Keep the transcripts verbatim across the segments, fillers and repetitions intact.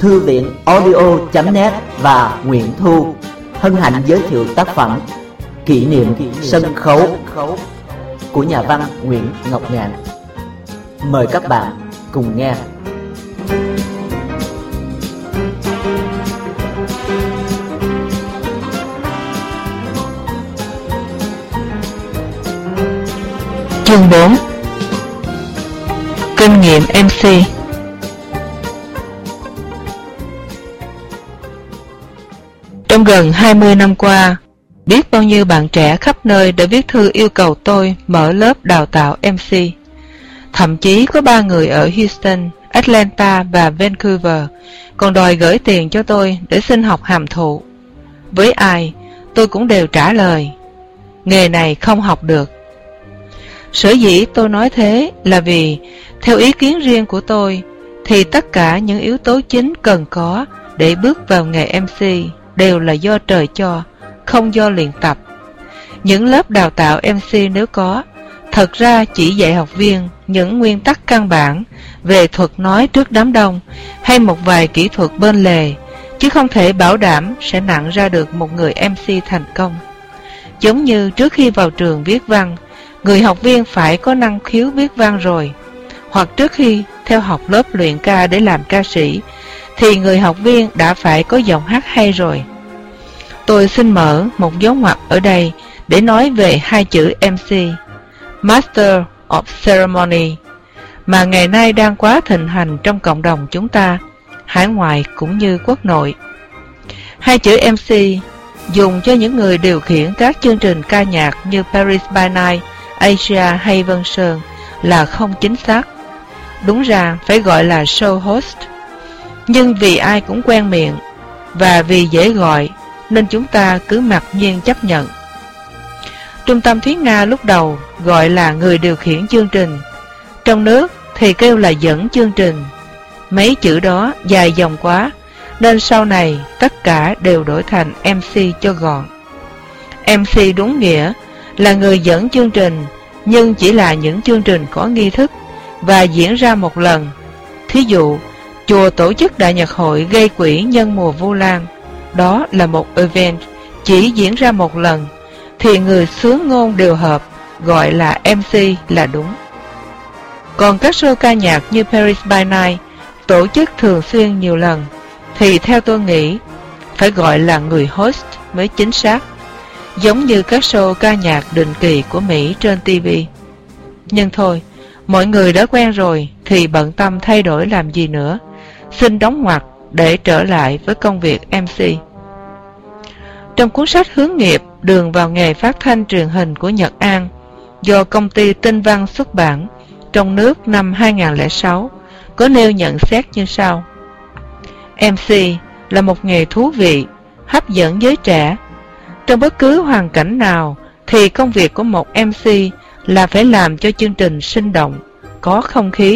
Thư viện audio chấm net và Nguyễn Thu hân hạnh giới thiệu tác phẩm Kỷ niệm sân khấu của nhà văn Nguyễn Ngọc Ngạn. Mời các bạn cùng nghe. Chương bốn. Kinh nghiệm em xê. Trong gần hai mươi năm qua, biết bao nhiêu bạn trẻ khắp nơi đã viết thư yêu cầu tôi mở lớp đào tạo em xê. Thậm chí có ba người ở Houston, Atlanta và Vancouver còn đòi gửi tiền cho tôi để xin học hàm thụ. Với ai, tôi cũng đều trả lời, nghề này không học được. Sở dĩ tôi nói thế là vì, theo ý kiến riêng của tôi, thì tất cả những yếu tố chính cần có để bước vào nghề em xê đều là do trời cho, không do luyện tập. Những lớp đào tạo em xê nếu có, thật ra chỉ dạy học viên những nguyên tắc căn bản về thuật nói trước đám đông hay một vài kỹ thuật bên lề, chứ không thể bảo đảm sẽ nặng ra được một người em xê thành công. Giống như trước khi vào trường viết văn, người học viên phải có năng khiếu viết văn rồi, hoặc trước khi theo học lớp luyện ca để làm ca sĩ, thì người học viên đã phải có giọng hát hay rồi. Tôi xin mở một dấu ngoặc ở đây để nói về hai chữ em xê, Master of Ceremony, mà ngày nay đang quá thịnh hành trong cộng đồng chúng ta, hải ngoại cũng như quốc nội. Hai chữ em xê dùng cho những người điều khiển các chương trình ca nhạc như Paris by Night, Asia hay Vân Sơn là không chính xác. Đúng ra phải gọi là show host. Nhưng vì ai cũng quen miệng và vì dễ gọi nên chúng ta cứ mặc nhiên chấp nhận. Trung tâm Thúy Nga lúc đầu gọi là người điều khiển chương trình, trong nước thì kêu là dẫn chương trình. Mấy chữ đó dài dòng quá nên sau này tất cả đều đổi thành em xê cho gọn. em xê đúng nghĩa là người dẫn chương trình, nhưng chỉ là những chương trình có nghi thức và diễn ra một lần. Thí dụ, chùa tổ chức đại nhạc hội gây quỹ nhân mùa Vu Lan, đó là một event chỉ diễn ra một lần, thì người xướng ngôn điều hợp gọi là em xê là đúng. Còn các show ca nhạc như Paris by Night tổ chức thường xuyên nhiều lần, thì theo tôi nghĩ phải gọi là người host mới chính xác, giống như các show ca nhạc định kỳ của Mỹ trên ti vi. Nhưng thôi, mọi người đã quen rồi thì bận tâm thay đổi làm gì nữa. Xin đóng ngoặc để trở lại với công việc em xê. Trong cuốn sách hướng nghiệp Đường vào nghề phát thanh truyền hình của Nhật An do công ty Tinh Văn xuất bản trong nước năm hai nghìn không trăm lẻ sáu có nêu nhận xét như sau: em xê là một nghề thú vị, hấp dẫn giới trẻ. Trong bất cứ hoàn cảnh nào thì công việc của một em xê là phải làm cho chương trình sinh động, có không khí,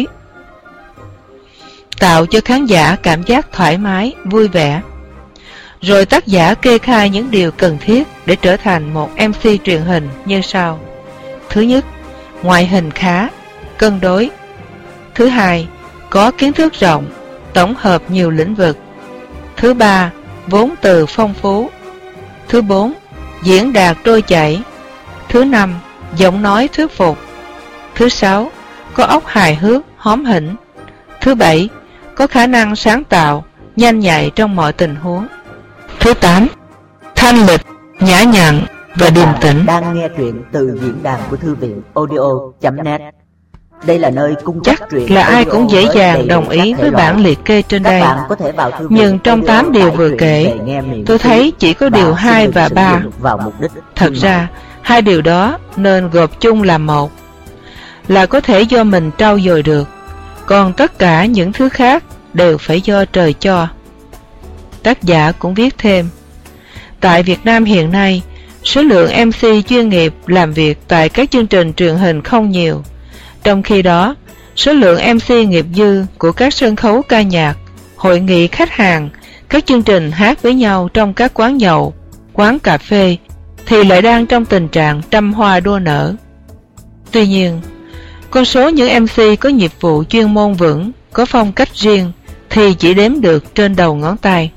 tạo cho khán giả cảm giác thoải mái, vui vẻ. Rồi tác giả kê khai những điều cần thiết để trở thành một em xê truyền hình như sau. Thứ nhất, ngoại hình khá, cân đối. Thứ hai, có kiến thức rộng, tổng hợp nhiều lĩnh vực. Thứ ba, vốn từ phong phú. Thứ bốn, diễn đạt trôi chảy. Thứ năm, giọng nói thuyết phục. Thứ sáu, có óc hài hước, hóm hỉnh. Thứ bảy, có khả năng sáng tạo, nhanh nhạy trong mọi tình huống. Thứ tám, thanh lịch, nhã nhặn và điềm tĩnh. Đang nghe truyện từ diễn đàn của Thư viện audio chấm net. Đây là nơi cung cấp Chắc truyện là ai cũng dễ dàng đồng ý với bản liệt kê trên đây. Nhưng trong tám điều vừa kể, tôi thấy chỉ có điều hai và ba. Thật ra, hai điều đó nên gộp chung làm một, là có thể do mình trau dồi được, còn tất cả những thứ khác đều phải do trời cho. Tác giả cũng viết thêm, tại Việt Nam hiện nay, số lượng em xê chuyên nghiệp làm việc tại các chương trình truyền hình không nhiều. Trong khi đó, số lượng em xê nghiệp dư của các sân khấu ca nhạc, hội nghị khách hàng, các chương trình hát với nhau trong các quán nhậu, quán cà phê thì lại đang trong tình trạng trăm hoa đua nở. Tuy nhiên, con số những em xê có nghiệp vụ chuyên môn vững, có phong cách riêng, thì chỉ đếm được trên đầu ngón tay.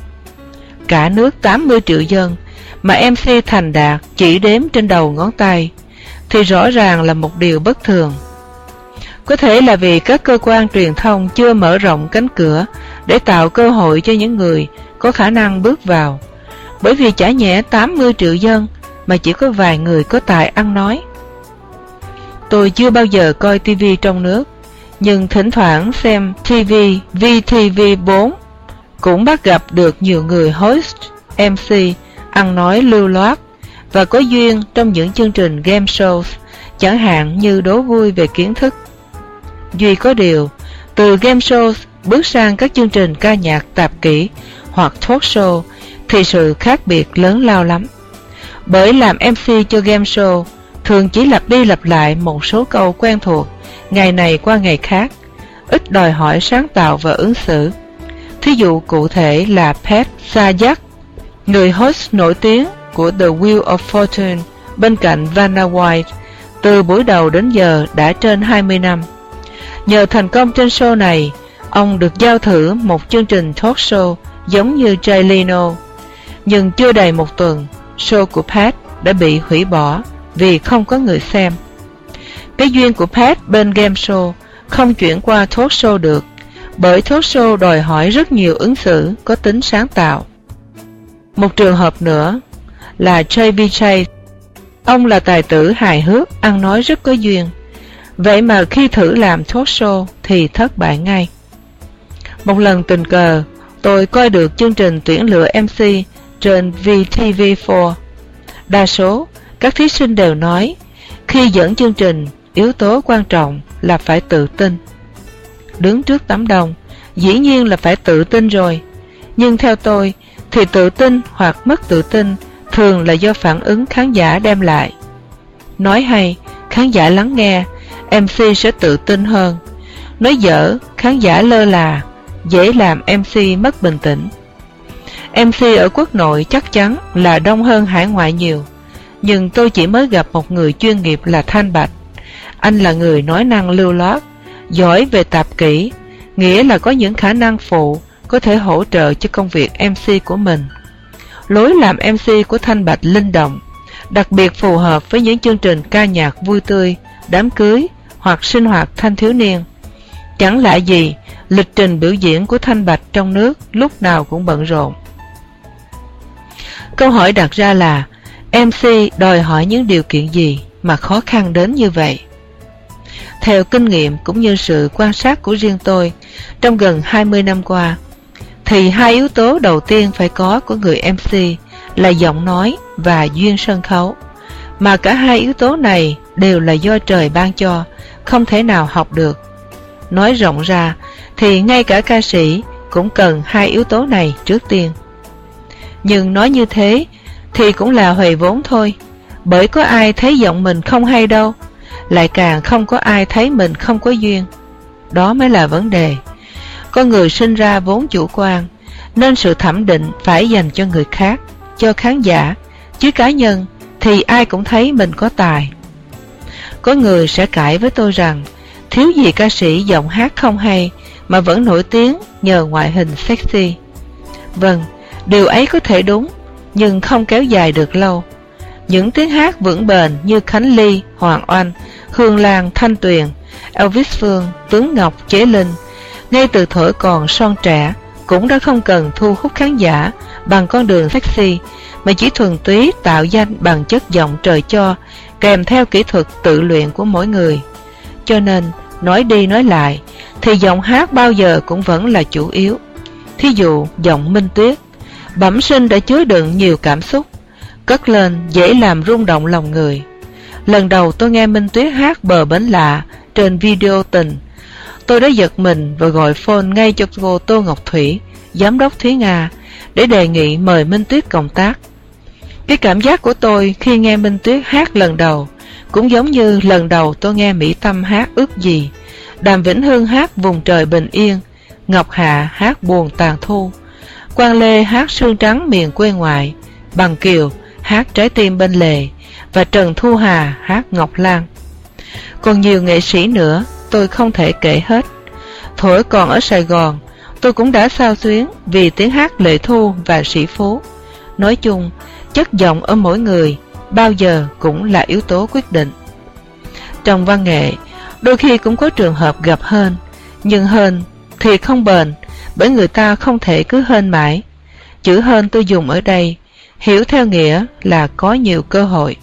Cả nước tám mươi triệu dân mà em xê thành đạt chỉ đếm trên đầu ngón tay thì rõ ràng là một điều bất thường. Có thể là vì các cơ quan truyền thông chưa mở rộng cánh cửa để tạo cơ hội cho những người có khả năng bước vào, bởi vì chả nhẽ tám mươi triệu dân mà chỉ có vài người có tài ăn nói. Tôi chưa bao giờ coi ti vi trong nước, nhưng thỉnh thoảng xem ti vi vê tê vê bốn cũng bắt gặp được nhiều người host, em xê ăn nói lưu loát và có duyên trong những chương trình game shows, chẳng hạn như đố vui về kiến thức. Duy có điều, từ game shows bước sang các chương trình ca nhạc tạp kỹ hoặc talk show thì sự khác biệt lớn lao lắm. Bởi làm em xê cho game show thường chỉ lặp đi lặp lại một số câu quen thuộc ngày này qua ngày khác, ít đòi hỏi sáng tạo và ứng xử. Thí dụ cụ thể là Pat Sajak, người host nổi tiếng của The Wheel of Fortune bên cạnh Vanna White, từ buổi đầu đến giờ đã trên hai mươi năm. Nhờ thành công trên show này, ông được giao thử một chương trình talk show giống như Jay Leno. Nhưng chưa đầy một tuần, show của Pat đã bị hủy bỏ vì không có người xem. Cái duyên của Pat bên game show không chuyển qua talk show được, bởi talk show đòi hỏi rất nhiều ứng xử có tính sáng tạo. Một trường hợp nữa là Chevy Chase. Ông là tài tử hài hước, ăn nói rất có duyên. Vậy mà khi thử làm talk show thì thất bại ngay. Một lần tình cờ, tôi coi được chương trình tuyển lựa em xê trên vê tê vê bốn. Đa số, các thí sinh đều nói, khi dẫn chương trình, yếu tố quan trọng là phải tự tin. Đứng trước đám đông, dĩ nhiên là phải tự tin rồi. Nhưng theo tôi, thì tự tin hoặc mất tự tin thường là do phản ứng khán giả đem lại. Nói hay, khán giả lắng nghe, em xê sẽ tự tin hơn. Nói dở, khán giả lơ là, dễ làm em xê mất bình tĩnh. em xê ở quốc nội chắc chắn là đông hơn hải ngoại nhiều, nhưng tôi chỉ mới gặp một người chuyên nghiệp là Thanh Bạch. Anh là người nói năng lưu loát, giỏi về tạp kỹ, nghĩa là có những khả năng phụ có thể hỗ trợ cho công việc em xê của mình. Lối làm em xê của Thanh Bạch linh động, đặc biệt phù hợp với những chương trình ca nhạc vui tươi, đám cưới hoặc sinh hoạt thanh thiếu niên. Chẳng lạ gì, lịch trình biểu diễn của Thanh Bạch trong nước lúc nào cũng bận rộn. Câu hỏi đặt ra là, em xê đòi hỏi những điều kiện gì mà khó khăn đến như vậy? Theo kinh nghiệm cũng như sự quan sát của riêng tôi trong gần hai mươi năm qua, thì hai yếu tố đầu tiên phải có của người em xê là giọng nói và duyên sân khấu, mà cả hai yếu tố này đều là do trời ban cho, không thể nào học được. Nói rộng ra thì ngay cả ca sĩ cũng cần hai yếu tố này trước tiên. Nhưng nói như thế thì cũng là huề vốn thôi, bởi có ai thấy giọng mình không hay đâu, lại càng không có ai thấy mình không có duyên. Đó mới là vấn đề. Con người sinh ra vốn chủ quan, nên sự thẩm định phải dành cho người khác, cho khán giả, chứ cá nhân thì ai cũng thấy mình có tài. Có người sẽ cãi với tôi rằng, thiếu gì ca sĩ giọng hát không hay mà vẫn nổi tiếng nhờ ngoại hình sexy. Vâng, điều ấy có thể đúng, nhưng không kéo dài được lâu. Những tiếng hát vững bền như Khánh Ly, Hoàng Oanh, Hương Lan, Thanh Tuyền, Elvis Phương, Tuấn Ngọc, Chế Linh, ngay từ thuở còn son trẻ, cũng đã không cần thu hút khán giả bằng con đường sexy, mà chỉ thuần túy tạo danh bằng chất giọng trời cho, kèm theo kỹ thuật tự luyện của mỗi người. Cho nên, nói đi nói lại, thì giọng hát bao giờ cũng vẫn là chủ yếu. Thí dụ, giọng Minh Tuyết, bẩm sinh đã chứa đựng nhiều cảm xúc, cất lên dễ làm rung động lòng người. Lần đầu tôi nghe Minh Tuyết hát Bờ Bến Lạ trên video tình, tôi đã giật mình và gọi phone ngay cho cô Tô Ngọc Thủy, giám đốc Thúy Nga, để đề nghị mời Minh Tuyết cộng tác. Cái cảm giác của tôi khi nghe Minh Tuyết hát lần đầu cũng giống như lần đầu tôi nghe Mỹ Tâm hát Ước Gì, Đàm Vĩnh Hưng hát Vùng Trời Bình Yên, Ngọc Hạ hát Buồn Tàn Thu, Quang Lê hát Sương Trắng Miền Quê Ngoại, Bằng Kiều hát Trái Tim Bên Lề và Trần Thu Hà hát Ngọc Lan. Còn nhiều nghệ sĩ nữa tôi không thể kể hết. Thuở còn ở Sài Gòn, Tôi cũng đã xao xuyến vì tiếng hát Lệ Thu và Sĩ Phú. Nói chung, chất giọng ở mỗi người bao giờ cũng là yếu tố quyết định. Trong văn nghệ, đôi khi cũng có trường hợp gặp hên, nhưng hên thì không bền, bởi người ta không thể cứ hên mãi. Chữ hên tôi dùng ở đây, hiểu theo nghĩa là có nhiều cơ hội.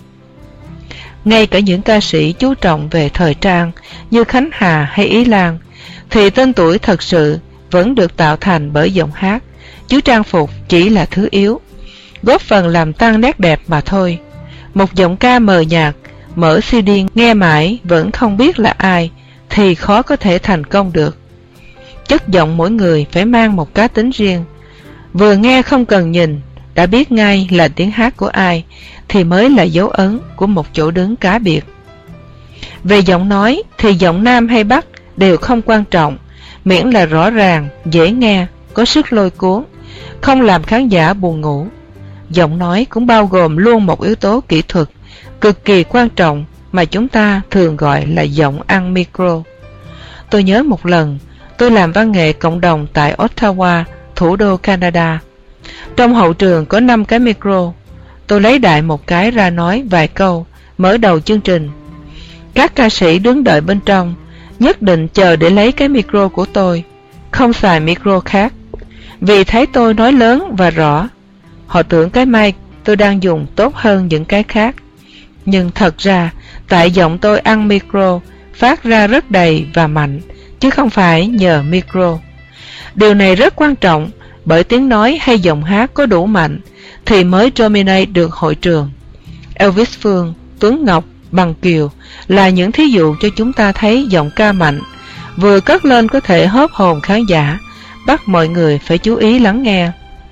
Ngay cả những ca sĩ chú trọng về thời trang như Khánh Hà hay Ý Lan, thì tên tuổi thật sự vẫn được tạo thành bởi giọng hát, chứ trang phục chỉ là thứ yếu, góp phần làm tăng nét đẹp mà thôi. Một giọng ca mờ nhạt, mở xê đê nghe mãi vẫn không biết là ai, thì khó có thể thành công được. Chất giọng mỗi người phải mang một cá tính riêng. Vừa nghe không cần nhìn, đã biết ngay là tiếng hát của ai, thì mới là dấu ấn của một chỗ đứng cá biệt. Về giọng nói thì giọng Nam hay Bắc đều không quan trọng, miễn là rõ ràng, dễ nghe, có sức lôi cuốn, không làm khán giả buồn ngủ. Giọng nói cũng bao gồm luôn một yếu tố kỹ thuật cực kỳ quan trọng mà chúng ta thường gọi là giọng ăn micro. Tôi nhớ một lần, tôi làm văn nghệ cộng đồng tại Ottawa, thủ đô Canada. Trong hậu trường có năm cái micro. Tôi lấy đại một cái ra nói vài câu, mở đầu chương trình. Các ca sĩ đứng đợi bên trong, nhất định chờ để lấy cái micro của tôi, không xài micro khác. Vì thấy tôi nói lớn và rõ, họ tưởng cái mic tôi đang dùng tốt hơn những cái khác. Nhưng thật ra, tại giọng tôi ăn micro, phát ra rất đầy và mạnh, chứ không phải nhờ micro. Điều này rất quan trọng, bởi tiếng nói hay giọng hát có đủ mạnh thì mới dominate được hội trường. Elvis Phương, Tuấn Ngọc, Bằng Kiều là những thí dụ cho chúng ta thấy giọng ca mạnh, vừa cất lên có thể hớp hồn khán giả, bắt mọi người phải chú ý lắng nghe.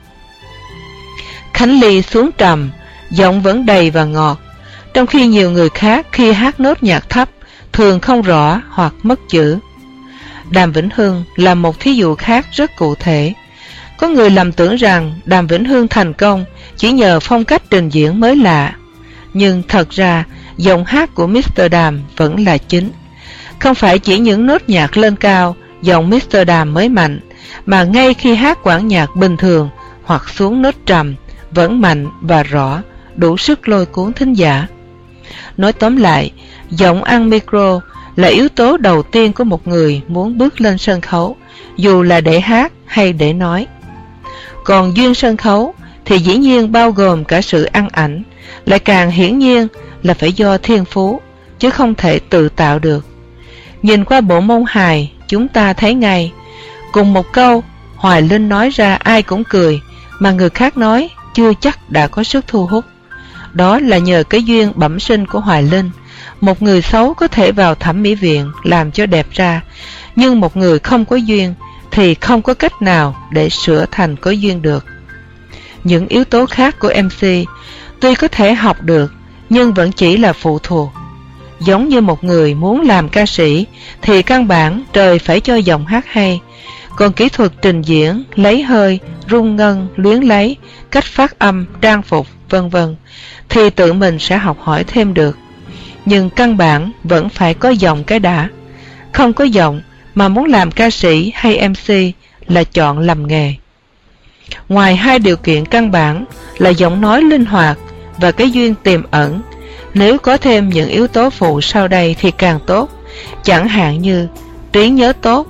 Khánh Ly xuống trầm, giọng vẫn đầy và ngọt, trong khi nhiều người khác khi hát nốt nhạc thấp thường không rõ hoặc mất chữ. Đàm Vĩnh Hưng là một thí dụ khác rất cụ thể. Có người lầm tưởng rằng Đàm Vĩnh Hưng thành công chỉ nhờ phong cách trình diễn mới lạ, nhưng thật ra giọng hát của mít tơ Đàm vẫn là chính. Không phải chỉ những nốt nhạc lên cao giọng mít tơ Đàm mới mạnh, mà ngay khi hát quản nhạc bình thường hoặc xuống nốt trầm vẫn mạnh và rõ, đủ sức lôi cuốn thính giả. Nói tóm lại, giọng ăn micro là yếu tố đầu tiên của một người muốn bước lên sân khấu, dù là để hát hay để nói. Còn duyên sân khấu thì dĩ nhiên bao gồm cả sự ăn ảnh, lại càng hiển nhiên là phải do thiên phú, chứ không thể tự tạo được. Nhìn qua bộ môn hài, chúng ta thấy ngay, cùng một câu, Hoài Linh nói ra ai cũng cười, mà người khác nói chưa chắc đã có sức thu hút. Đó là nhờ cái duyên bẩm sinh của Hoài Linh. Một người xấu có thể vào thẩm mỹ viện làm cho đẹp ra, nhưng một người không có duyên thì không có cách nào để sửa thành có duyên được. Những yếu tố khác của em xê tuy có thể học được, nhưng vẫn chỉ là phụ thuộc. Giống như một người muốn làm ca sĩ thì căn bản trời phải cho giọng hát hay, còn kỹ thuật trình diễn, lấy hơi, rung ngân, luyến lấy, cách phát âm, trang phục, vân vân thì tự mình sẽ học hỏi thêm được. Nhưng căn bản vẫn phải có giọng cái đã. Không có giọng mà muốn làm ca sĩ hay em xê là chọn lầm nghề. Ngoài hai điều kiện căn bản là giọng nói linh hoạt và cái duyên tiềm ẩn, nếu có thêm những yếu tố phụ sau đây thì càng tốt, chẳng hạn như trí nhớ tốt,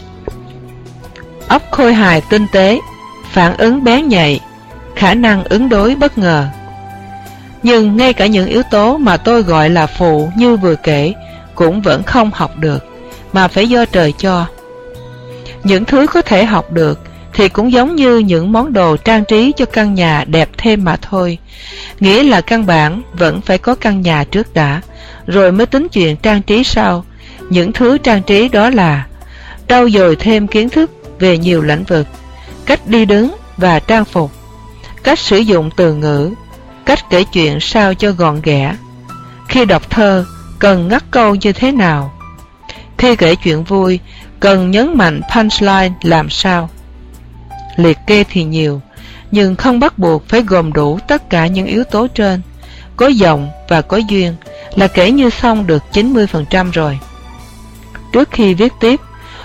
óc khôi hài tinh tế, phản ứng bén nhạy, khả năng ứng đối bất ngờ. Nhưng ngay cả những yếu tố mà tôi gọi là phụ như vừa kể cũng vẫn không học được, mà phải do trời cho. Những thứ có thể học được thì cũng giống như những món đồ trang trí cho căn nhà đẹp thêm mà thôi, nghĩa là căn bản vẫn phải có căn nhà trước đã, rồi mới tính chuyện trang trí sau. Những thứ trang trí đó là trau dồi thêm kiến thức về nhiều lĩnh vực, cách đi đứng và trang phục, cách sử dụng từ ngữ, cách kể chuyện sao cho gọn ghẽ. Khi đọc thơ cần ngắt câu như thế nào, khi kể chuyện vui cần nhấn mạnh punchline làm sao. Liệt kê thì nhiều, nhưng không bắt buộc phải gồm đủ tất cả những yếu tố trên. Có giọng và có duyên là kể như xong được chín mươi phần trăm rồi. Trước khi viết tiếp,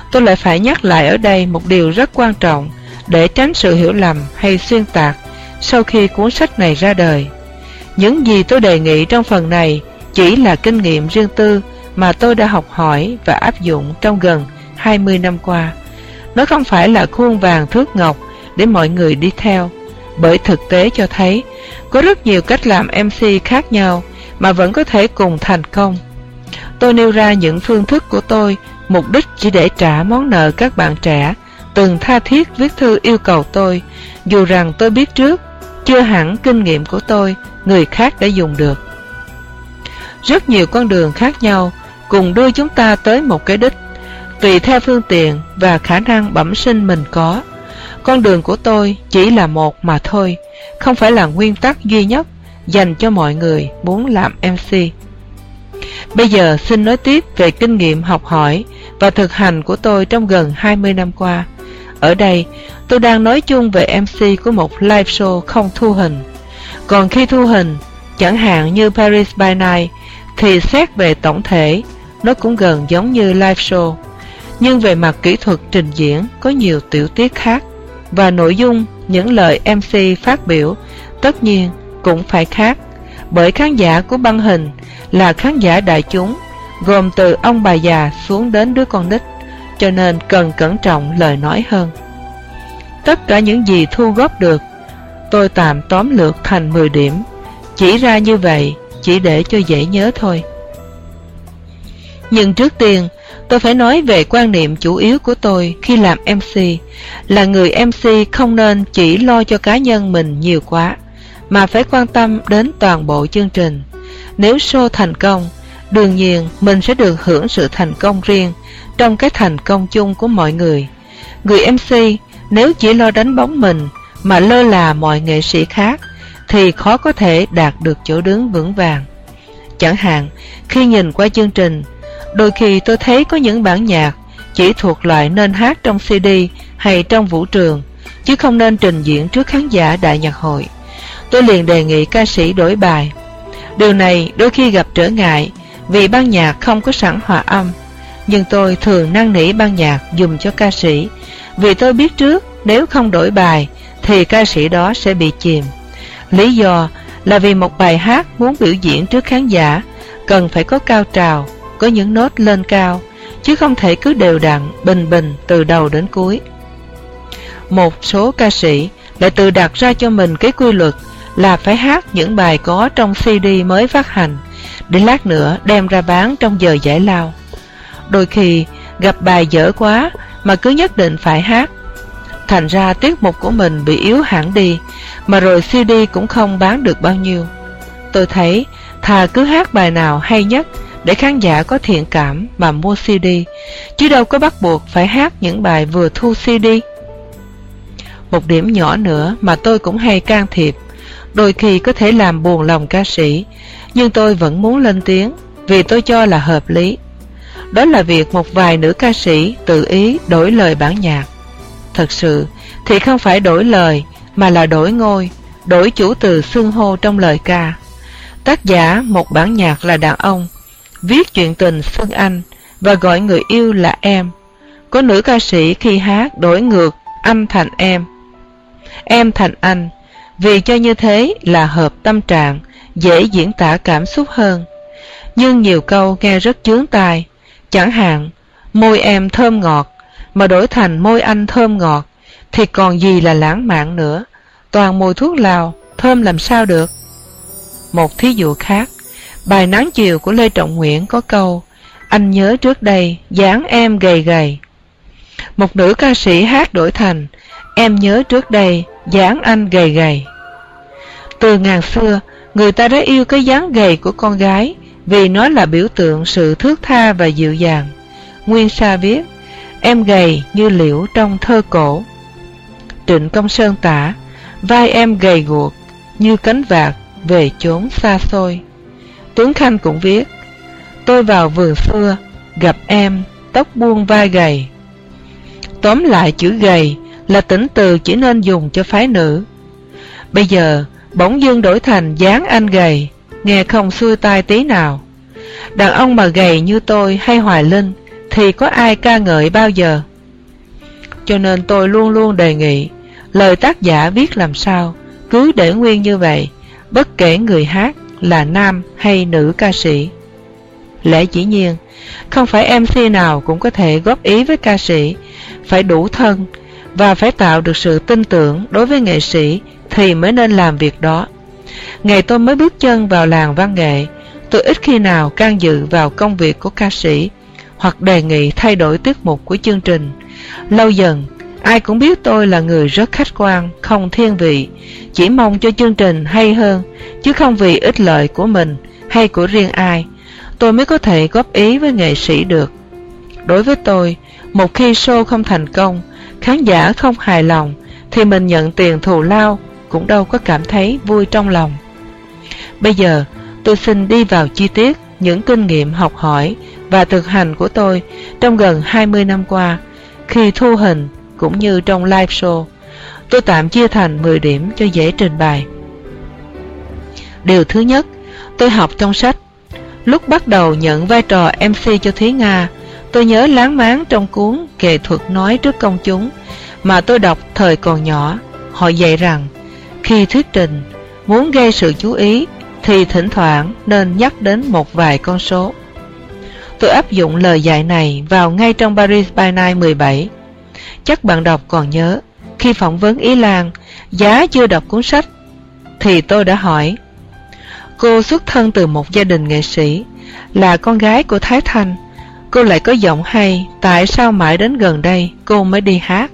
tôi lại phải nhắc lại ở đây một điều rất quan trọng để tránh sự hiểu lầm hay xuyên tạc sau khi cuốn sách này ra đời. Những gì tôi đề nghị trong phần này chỉ là kinh nghiệm riêng tư mà tôi đã học hỏi và áp dụng trong gần hai mươi năm qua. Nó không phải là khuôn vàng thước ngọc để mọi người đi theo, bởi thực tế cho thấy có rất nhiều cách làm em xê khác nhau mà vẫn có thể cùng thành công. Tôi nêu ra những phương thức của tôi mục đích chỉ để trả món nợ các bạn trẻ từng tha thiết viết thư yêu cầu tôi, dù rằng tôi biết trước, chưa hẳn kinh nghiệm của tôi người khác đã dùng được. Rất nhiều con đường khác nhau cùng đưa chúng ta tới một cái đích, tùy theo phương tiện và khả năng bẩm sinh mình có. Con đường của tôi chỉ là một mà thôi, không phải là nguyên tắc duy nhất dành cho mọi người muốn làm em xê. Bây giờ xin nói tiếp về kinh nghiệm học hỏi và thực hành của tôi trong gần hai mươi năm qua. Ở đây, tôi đang nói chung về em xê của một live show không thu hình. Còn khi thu hình, chẳng hạn như Paris by Night, thì xét về tổng thể, nó cũng gần giống như live show. Nhưng về mặt kỹ thuật trình diễn có nhiều tiểu tiết khác, và nội dung những lời em xê phát biểu tất nhiên cũng phải khác, bởi khán giả của băng hình là khán giả đại chúng, gồm từ ông bà già xuống đến đứa con nít, cho nên cần cẩn trọng lời nói hơn. Tất cả những gì thu góp được, tôi tạm tóm lược thành mười điểm, chỉ ra như vậy chỉ để cho dễ nhớ thôi. Nhưng trước tiên, tôi phải nói về quan niệm chủ yếu của tôi khi làm em xê, là người em xê không nên chỉ lo cho cá nhân mình nhiều quá, mà phải quan tâm đến toàn bộ chương trình. Nếu show thành công, đương nhiên mình sẽ được hưởng sự thành công riêng trong cái thành công chung của mọi người. Người em xê nếu chỉ lo đánh bóng mình mà lơ là mọi nghệ sĩ khác thì khó có thể đạt được chỗ đứng vững vàng. Chẳng hạn, khi nhìn qua chương trình, đôi khi tôi thấy có những bản nhạc chỉ thuộc loại nên hát trong xê đê hay trong vũ trường, chứ không nên trình diễn trước khán giả đại nhạc hội. Tôi liền đề nghị ca sĩ đổi bài. Điều này đôi khi gặp trở ngại vì ban nhạc không có sẵn hòa âm, nhưng tôi thường năn nỉ ban nhạc dùng cho ca sĩ, vì tôi biết trước nếu không đổi bài thì ca sĩ đó sẽ bị chìm. Lý do là vì một bài hát muốn biểu diễn trước khán giả cần phải có cao trào, có những nốt lên cao, chứ không thể cứ đều đặn bình bình từ đầu đến cuối. Một số ca sĩ lại tự đặt ra cho mình cái quy luật là phải hát những bài có trong xê đê mới phát hành, để lát nữa đem ra bán trong giờ giải lao. Đôi khi gặp bài dở quá mà cứ nhất định phải hát, thành ra tiết mục của mình bị yếu hẳn đi, mà rồi xê đê cũng không bán được bao nhiêu. Tôi thấy thà cứ hát bài nào hay nhất để khán giả có thiện cảm mà mua xê đê, chứ đâu có bắt buộc phải hát những bài vừa thu xê đê. Một điểm nhỏ nữa mà tôi cũng hay can thiệp, đôi khi có thể làm buồn lòng ca sĩ, nhưng tôi vẫn muốn lên tiếng vì tôi cho là hợp lý. Đó là việc một vài nữ ca sĩ tự ý đổi lời bản nhạc. Thật sự thì không phải đổi lời, mà là đổi ngôi, đổi chủ từ xưng hô trong lời ca. Tác giả một bản nhạc là đàn ông, viết chuyện tình xưng anh và gọi người yêu là em. Có nữ ca sĩ khi hát đổi ngược anh thành em, em thành anh, vì cho như thế là hợp tâm trạng, dễ diễn tả cảm xúc hơn. Nhưng nhiều câu nghe rất chướng tai, chẳng hạn môi em thơm ngọt mà đổi thành môi anh thơm ngọt thì còn gì là lãng mạn nữa, toàn mùi thuốc lào, thơm làm sao được. Một thí dụ khác, bài Nắng Chiều của Lê Trọng Nguyễn có câu anh nhớ trước đây dáng em gầy gầy. Một nữ ca sĩ hát đổi thành em nhớ trước đây dáng anh gầy gầy. Từ ngàn xưa, người ta đã yêu cái dáng gầy của con gái vì nó là biểu tượng sự thướt tha và dịu dàng. Nguyên Sa viết em gầy như liễu trong thơ cổ. Trịnh Công Sơn tả vai em gầy guộc như cánh vạc về chốn xa xôi. Tuấn Khanh cũng viết tôi vào vườn xưa gặp em tóc buông vai gầy. Tóm lại, chữ gầy là tính từ chỉ nên dùng cho phái nữ. Bây giờ bỗng dưng đổi thành dáng anh gầy, nghe không xuôi tai tí nào. Đàn ông mà gầy như tôi hay Hoài Linh thì có ai ca ngợi bao giờ. Cho nên tôi luôn luôn đề nghị lời tác giả viết làm sao cứ để nguyên như vậy, bất kể người hát là nam hay nữ ca sĩ. Lẽ dĩ nhiên, không phải em xê nào cũng có thể góp ý với ca sĩ, phải đủ thân và phải tạo được sự tin tưởng đối với nghệ sĩ thì mới nên làm việc đó. Ngày tôi mới bước chân vào làng văn nghệ, tôi ít khi nào can dự vào công việc của ca sĩ hoặc đề nghị thay đổi tiết mục của chương trình. Lâu dần, ai cũng biết tôi là người rất khách quan, không thiên vị, chỉ mong cho chương trình hay hơn, chứ không vì ích lợi của mình hay của riêng ai, tôi mới có thể góp ý với nghệ sĩ được. Đối với tôi, một khi show không thành công, khán giả không hài lòng, thì mình nhận tiền thù lao cũng đâu có cảm thấy vui trong lòng. Bây giờ, tôi xin đi vào chi tiết những kinh nghiệm học hỏi và thực hành của tôi trong gần hai mươi năm qua, khi thu hình cũng như trong live show. Tôi tạm chia thành mười điểm cho dễ trình bày. Điều thứ nhất, tôi học trong sách. Lúc bắt đầu nhận vai trò em xê cho Thúy Nga, tôi nhớ láng máng trong cuốn Nghệ thuật nói trước công chúng mà tôi đọc thời còn nhỏ. Họ dạy rằng, khi thuyết trình, muốn gây sự chú ý thì thỉnh thoảng nên nhắc đến một vài con số. Tôi áp dụng lời dạy này vào ngay trong Paris by Night mười bảy. Chắc bạn đọc còn nhớ, khi phỏng vấn Ý Lan, giá chưa đọc cuốn sách, thì tôi đã hỏi: cô xuất thân từ một gia đình nghệ sĩ, là con gái của Thái Thanh, cô lại có giọng hay, tại sao mãi đến gần đây cô mới đi hát?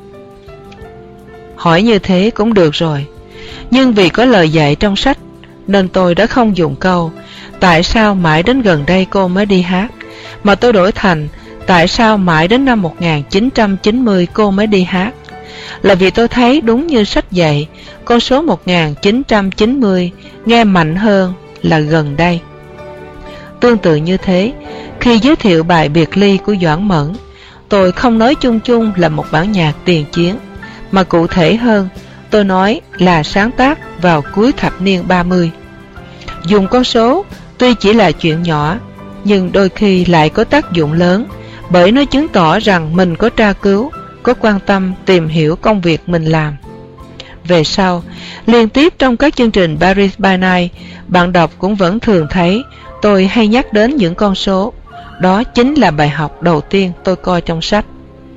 Hỏi như thế cũng được rồi, nhưng vì có lời dạy trong sách, nên tôi đã không dùng câu tại sao mãi đến gần đây cô mới đi hát, mà tôi đổi thành tại sao mãi đến năm một nghìn chín trăm chín mươi cô mới đi hát. Là vì tôi thấy đúng như sách dạy, con số một nghìn chín trăm chín mươi nghe mạnh hơn là gần đây. Tương tự như thế, khi giới thiệu bài Biệt Ly của Doãn Mẫn, tôi không nói chung chung là một bản nhạc tiền chiến, mà cụ thể hơn, tôi nói là sáng tác vào cuối thập niên ba mươi. Dùng con số tuy chỉ là chuyện nhỏ, nhưng đôi khi lại có tác dụng lớn, bởi nó chứng tỏ rằng mình có tra cứu, có quan tâm tìm hiểu công việc mình làm. Về sau, liên tiếp trong các chương trình Paris by Night, bạn đọc cũng vẫn thường thấy tôi hay nhắc đến những con số. Đó chính là bài học đầu tiên tôi coi trong sách.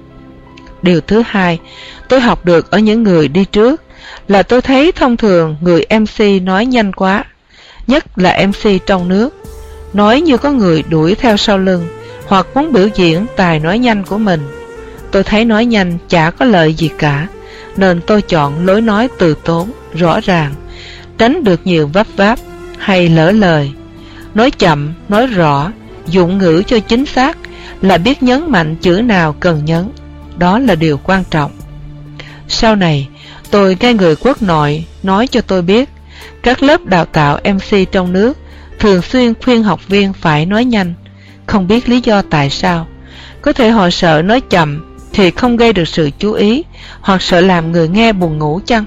Điều thứ hai, tôi học được ở những người đi trước là tôi thấy thông thường người em xê nói nhanh quá, nhất là em xê trong nước, nói như có người đuổi theo sau lưng, hoặc muốn biểu diễn tài nói nhanh của mình. Tôi thấy nói nhanh chả có lợi gì cả, nên tôi chọn lối nói từ tốn, rõ ràng, tránh được nhiều vấp váp hay lỡ lời. Nói chậm, nói rõ, dụng ngữ cho chính xác, là biết nhấn mạnh chữ nào cần nhấn. Đó là điều quan trọng. Sau này, tôi nghe người quốc nội nói cho tôi biết, các lớp đào tạo em xê trong nước thường xuyên khuyên học viên phải nói nhanh, không biết lý do tại sao. Có thể họ sợ nói chậm thì không gây được sự chú ý, hoặc sợ làm người nghe buồn ngủ chăng?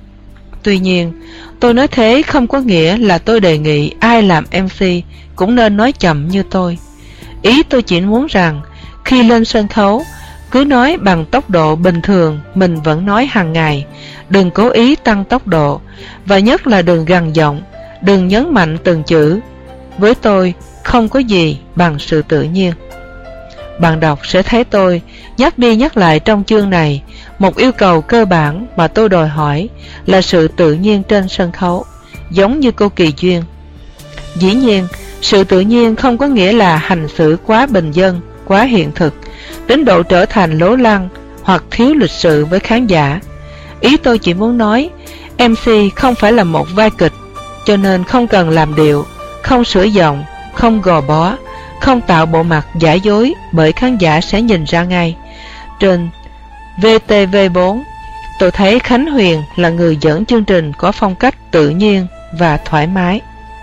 Tuy nhiên, tôi nói thế không có nghĩa là tôi đề nghị ai làm em xê cũng nên nói chậm như tôi. Ý tôi chỉ muốn rằng, khi lên sân khấu, cứ nói bằng tốc độ bình thường mình vẫn nói hàng ngày, đừng cố ý tăng tốc độ, và nhất là đừng gằn giọng, đừng nhấn mạnh từng chữ. Với tôi, không có gì bằng sự tự nhiên. Bạn đọc sẽ thấy tôi nhắc đi nhắc lại trong chương này một yêu cầu cơ bản mà tôi đòi hỏi là sự tự nhiên trên sân khấu, giống như cô Kỳ Duyên. Dĩ nhiên, sự tự nhiên không có nghĩa là hành xử quá bình dân, quá hiện thực, đến độ trở thành lố lăng hoặc thiếu lịch sự với khán giả. Ý tôi chỉ muốn nói, em xê không phải là một vai kịch, cho nên không cần làm điệu, không sửa giọng, không gò bó, không tạo bộ mặt giả dối, bởi khán giả sẽ nhìn ra ngay. Trên vê tê vê bốn, tôi thấy Khánh Huyền là người dẫn chương trình có phong cách tự nhiên và thoải mái.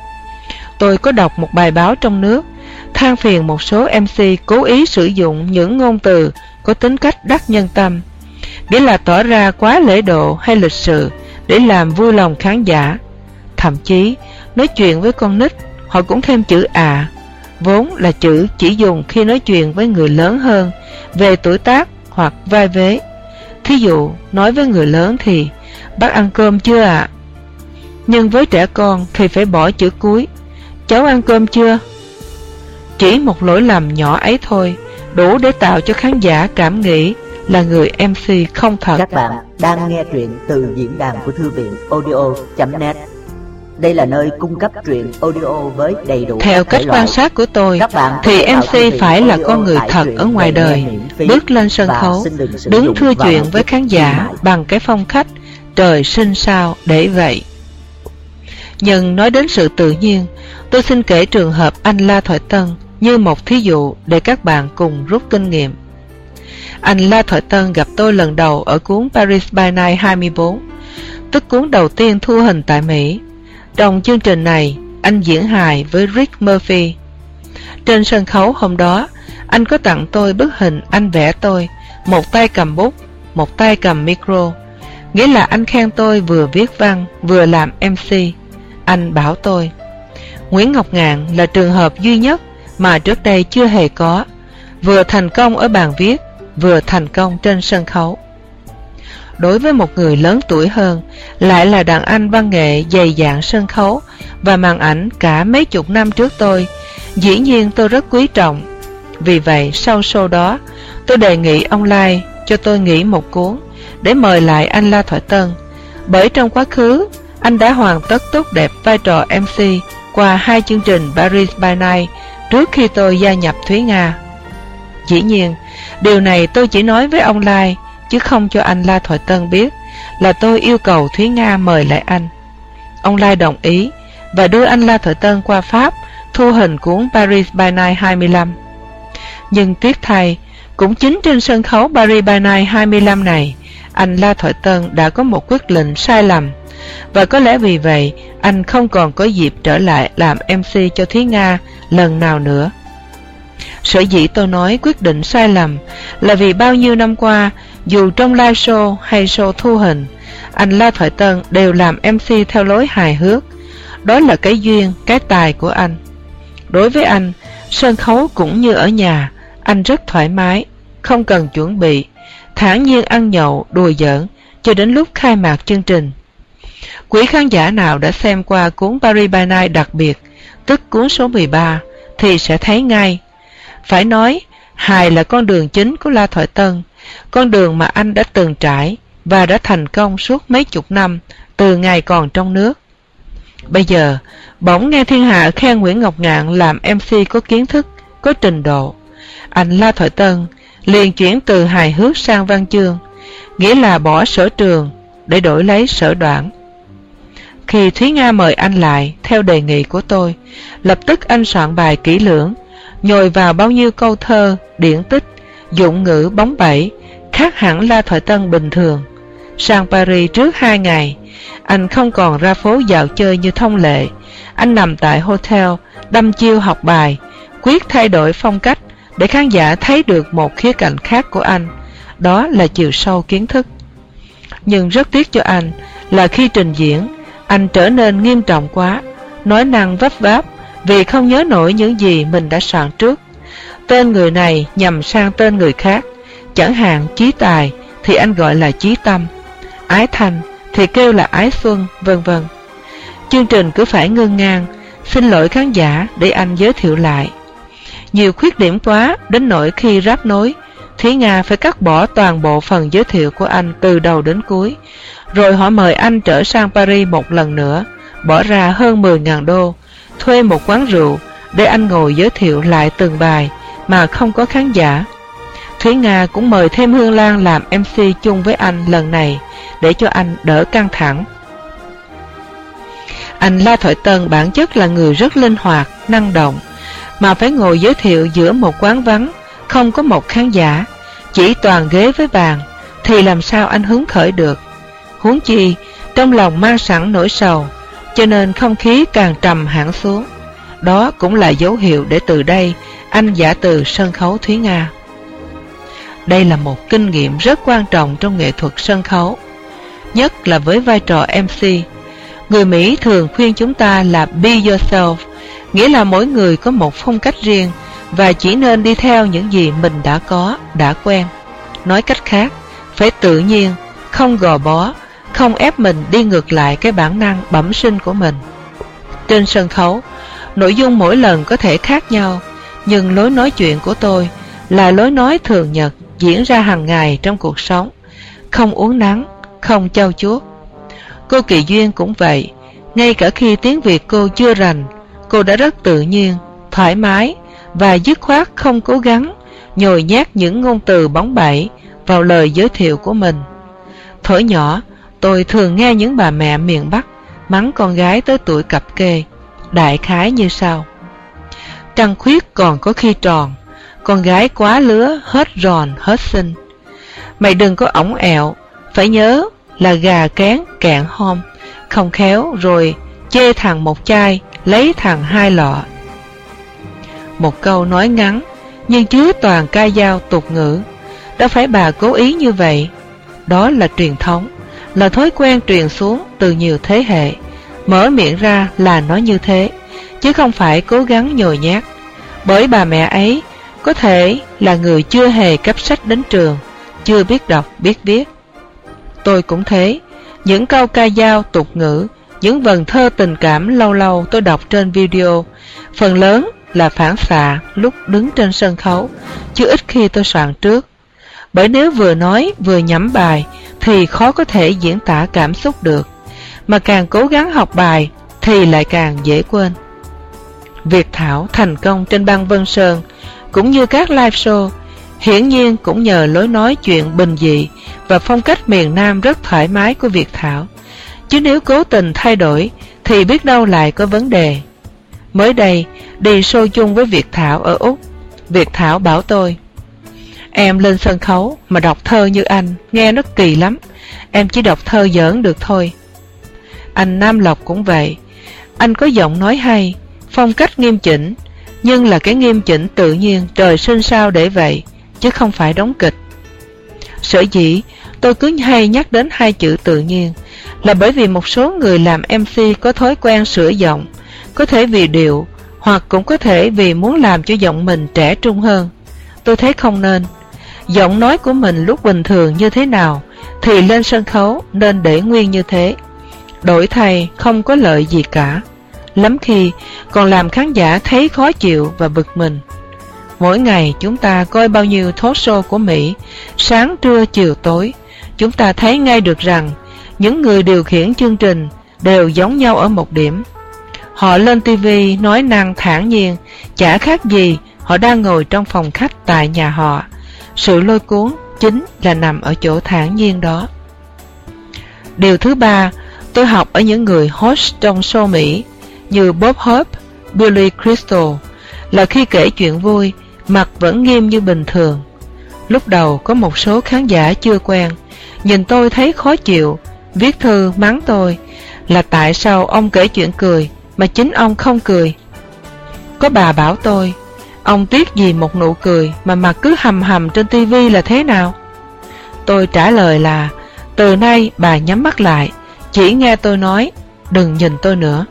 Tôi có đọc một bài báo trong nước than phiền một số em xê cố ý sử dụng những ngôn từ có tính cách đắc nhân tâm, nghĩa là tỏ ra quá lễ độ hay lịch sự để làm vui lòng khán giả. Thậm chí nói chuyện với con nít, họ cũng thêm chữ à, vốn là chữ chỉ dùng khi nói chuyện với người lớn hơn về tuổi tác hoặc vai vế. Thí dụ, nói với người lớn thì bác ăn cơm chưa ạ? À? Nhưng với trẻ con thì phải bỏ chữ cuối, cháu ăn cơm chưa? Chỉ một lỗi lầm nhỏ ấy thôi, đủ để tạo cho khán giả cảm nghĩ là người em xê không thật. Các bạn đang nghe truyện từ diễn đàn của thư viện audio chấm net. Đây là nơi cung cấp truyện audio với đầy đủ. Theo cách quan sát của tôi thì em xê phải là con người thật ở ngoài đời, bước lên sân khấu, đứng thưa chuyện với khán giả bằng cái phong cách trời sinh sao để vậy. Nhưng nói đến sự tự nhiên, tôi xin kể trường hợp anh La Thoại Tân như một thí dụ để các bạn cùng rút kinh nghiệm. Anh La Thoại Tân gặp tôi lần đầu ở cuốn Paris by Night hai mươi bốn, tức cuốn đầu tiên thu hình tại Mỹ. Trong chương trình này, anh diễn hài với Rick Murphy. Trên sân khấu hôm đó, anh có tặng tôi bức hình anh vẽ tôi, một tay cầm bút, một tay cầm micro. Nghĩa là anh khen tôi vừa viết văn, vừa làm em xê. Anh bảo tôi, Nguyễn Ngọc Ngạn là trường hợp duy nhất mà trước đây chưa hề có, vừa thành công ở bàn viết, vừa thành công trên sân khấu. Đối với một người lớn tuổi hơn, lại là đàn anh văn nghệ dày dạn sân khấu và màn ảnh cả mấy chục năm trước tôi, dĩ nhiên tôi rất quý trọng. Vì vậy sau show đó, tôi đề nghị ông Lai cho tôi nghỉ một cuốn để mời lại anh La Thoại Tân, bởi trong quá khứ anh đã hoàn tất tốt đẹp vai trò em xê qua hai chương trình Paris by Night trước khi tôi gia nhập Thúy Nga. Dĩ nhiên, điều này tôi chỉ nói với ông Lai, chứ không cho anh La Thoại Tân biết là tôi yêu cầu Thúy Nga mời lại anh. Ông Lai đồng ý và đưa anh La Thoại Tân qua Pháp thu hình cuốn Paris by Night hai mươi lăm. Nhưng tiếc thay, cũng chính trên sân khấu Paris by Night hai mươi lăm này, anh La Thoại Tân đã có một quyết định sai lầm, và có lẽ vì vậy anh không còn có dịp trở lại làm em xê cho Thúy Nga lần nào nữa. Sở dĩ tôi nói quyết định sai lầm là vì bao nhiêu năm qua, dù trong live show hay show thu hình, anh La Thoại Tân đều làm em xê theo lối hài hước. Đó là cái duyên, cái tài của anh. Đối với anh, sân khấu cũng như ở nhà, anh rất thoải mái, không cần chuẩn bị, thản nhiên ăn nhậu, đùa giỡn cho đến lúc khai mạc chương trình. Quý khán giả nào đã xem qua cuốn Paris by Night đặc biệt, tức cuốn số mười ba, thì sẽ thấy ngay. Phải nói, hài là con đường chính của La Thoại Tân, con đường mà anh đã từng trải và đã thành công suốt mấy chục năm từ ngày còn trong nước. Bây giờ, bỗng nghe thiên hạ khen Nguyễn Ngọc Ngạn làm em xê có kiến thức, có trình độ. Anh La Thoại Tân liền chuyển từ hài hước sang văn chương, nghĩa là bỏ sở trường để đổi lấy sở đoản. Khi Thúy Nga mời anh lại theo đề nghị của tôi, lập tức anh soạn bài kỹ lưỡng, nhồi vào bao nhiêu câu thơ, điển tích, dụng ngữ bóng bẩy, khác hẳn La Thoại Tân bình thường. Sang Paris trước hai ngày, anh không còn ra phố dạo chơi như thông lệ. Anh nằm tại hotel, đăm chiêu học bài, quyết thay đổi phong cách để khán giả thấy được một khía cạnh khác của anh, đó là chiều sâu kiến thức. Nhưng rất tiếc cho anh là khi trình diễn, anh trở nên nghiêm trọng quá, nói năng vấp váp vì không nhớ nổi những gì mình đã soạn trước. Tên người này nhằm sang tên người khác, chẳng hạn Chí Tài thì anh gọi là Chí Tâm, Ái Thành thì kêu là Ái Xuân, vân vân. Chương trình cứ phải ngưng ngang, xin lỗi khán giả để anh giới thiệu lại. Nhiều khuyết điểm quá đến nỗi khi ráp nối, Thúy Nga phải cắt bỏ toàn bộ phần giới thiệu của anh từ đầu đến cuối, rồi họ mời anh trở sang Paris một lần nữa, bỏ ra hơn mười nghìn đô, thuê một quán rượu để anh ngồi giới thiệu lại từng bài mà không có khán giả. Thúy Nga cũng mời thêm Hương Lan làm em xê chung với anh lần này để cho anh đỡ căng thẳng. Anh La Thoại Tân bản chất là người rất linh hoạt, năng động, mà phải ngồi giới thiệu giữa một quán vắng, không có một khán giả, chỉ toàn ghế với bàn, thì làm sao anh hứng khởi được. Huống chi, trong lòng mang sẵn nỗi sầu, cho nên không khí càng trầm hẳn xuống. Đó cũng là dấu hiệu để từ đây anh giả từ sân khấu Thúy Nga. Đây là một kinh nghiệm rất quan trọng trong nghệ thuật sân khấu, nhất là với vai trò em xê. Người Mỹ thường khuyên chúng ta là be yourself, nghĩa là mỗi người có một phong cách riêng và chỉ nên đi theo những gì mình đã có, đã quen. Nói cách khác, phải tự nhiên, không gò bó, không ép mình đi ngược lại cái bản năng bẩm sinh của mình. Trên sân khấu, nội dung mỗi lần có thể khác nhau, nhưng lối nói chuyện của tôi là lối nói thường nhật diễn ra hàng ngày trong cuộc sống, không uốn nắn, không trau chuốt. Cô Kỳ Duyên cũng vậy, ngay cả khi tiếng Việt cô chưa rành, cô đã rất tự nhiên, thoải mái và dứt khoát không cố gắng nhồi nhét những ngôn từ bóng bẩy vào lời giới thiệu của mình. Thuở nhỏ, tôi thường nghe những bà mẹ miền Bắc mắng con gái tới tuổi cập kê, đại khái như sau: trăng khuyết còn có khi tròn, con gái quá lứa hết ròn hết xinh. Mày đừng có ổng ẹo, phải nhớ là gà kén cạn hôm, không khéo rồi chê thằng một chai, lấy thằng hai lọ. Một câu nói ngắn nhưng chứa toàn ca dao tục ngữ. Đâu phải bà cố ý như vậy. Đó là truyền thống, là thói quen truyền xuống từ nhiều thế hệ. Mở miệng ra là nói như thế, chứ không phải cố gắng nhồi nhét. Bởi bà mẹ ấy có thể là người chưa hề cấp sách đến trường, chưa biết đọc biết viết. Tôi cũng thế. Những câu ca dao tục ngữ, những vần thơ tình cảm lâu lâu tôi đọc trên video, phần lớn là phản xạ lúc đứng trên sân khấu, chứ ít khi tôi soạn trước. Bởi nếu vừa nói vừa nhẩm bài thì khó có thể diễn tả cảm xúc được, mà càng cố gắng học bài thì lại càng dễ quên. Việt Thảo thành công trên băng Vân Sơn cũng như các live show, hiển nhiên cũng nhờ lối nói chuyện bình dị và phong cách miền Nam rất thoải mái của Việt Thảo. Chứ nếu cố tình thay đổi thì biết đâu lại có vấn đề. Mới đây, đi show chung với Việt Thảo ở Úc, Việt Thảo bảo tôi: em lên sân khấu mà đọc thơ như anh, nghe nó kỳ lắm, em chỉ đọc thơ giỡn được thôi. Anh Nam Lộc cũng vậy, anh có giọng nói hay, phong cách nghiêm chỉnh, nhưng là cái nghiêm chỉnh tự nhiên trời sinh sao để vậy, chứ không phải đóng kịch. Sở dĩ tôi cứ hay nhắc đến hai chữ tự nhiên là bởi vì một số người làm em xê có thói quen sửa giọng, có thể vì điệu, hoặc cũng có thể vì muốn làm cho giọng mình trẻ trung hơn. Tôi thấy không nên. Giọng nói của mình lúc bình thường như thế nào thì lên sân khấu nên để nguyên như thế. Đổi thay không có lợi gì cả, lắm khi còn làm khán giả thấy khó chịu và bực mình. Mỗi ngày chúng ta coi bao nhiêu talk show của Mỹ, sáng trưa chiều tối, chúng ta thấy ngay được rằng những người điều khiển chương trình đều giống nhau ở một điểm. Họ lên ti vi nói năng thản nhiên, chả khác gì họ đang ngồi trong phòng khách tại nhà họ. Sự lôi cuốn chính là nằm ở chỗ thản nhiên đó. Điều thứ ba tôi học ở những người host trong show Mỹ như Bob Hope, Billy Crystal là khi kể chuyện vui, mặt vẫn nghiêm như bình thường. Lúc đầu có một số khán giả chưa quen, nhìn tôi thấy khó chịu, viết thư mắng tôi là tại sao ông kể chuyện cười mà chính ông không cười. Có bà bảo tôi, ông tiếc gì một nụ cười mà mặt cứ hầm hầm trên ti vi là thế nào? Tôi trả lời là từ nay bà nhắm mắt lại, chỉ nghe tôi nói, đừng nhìn tôi nữa.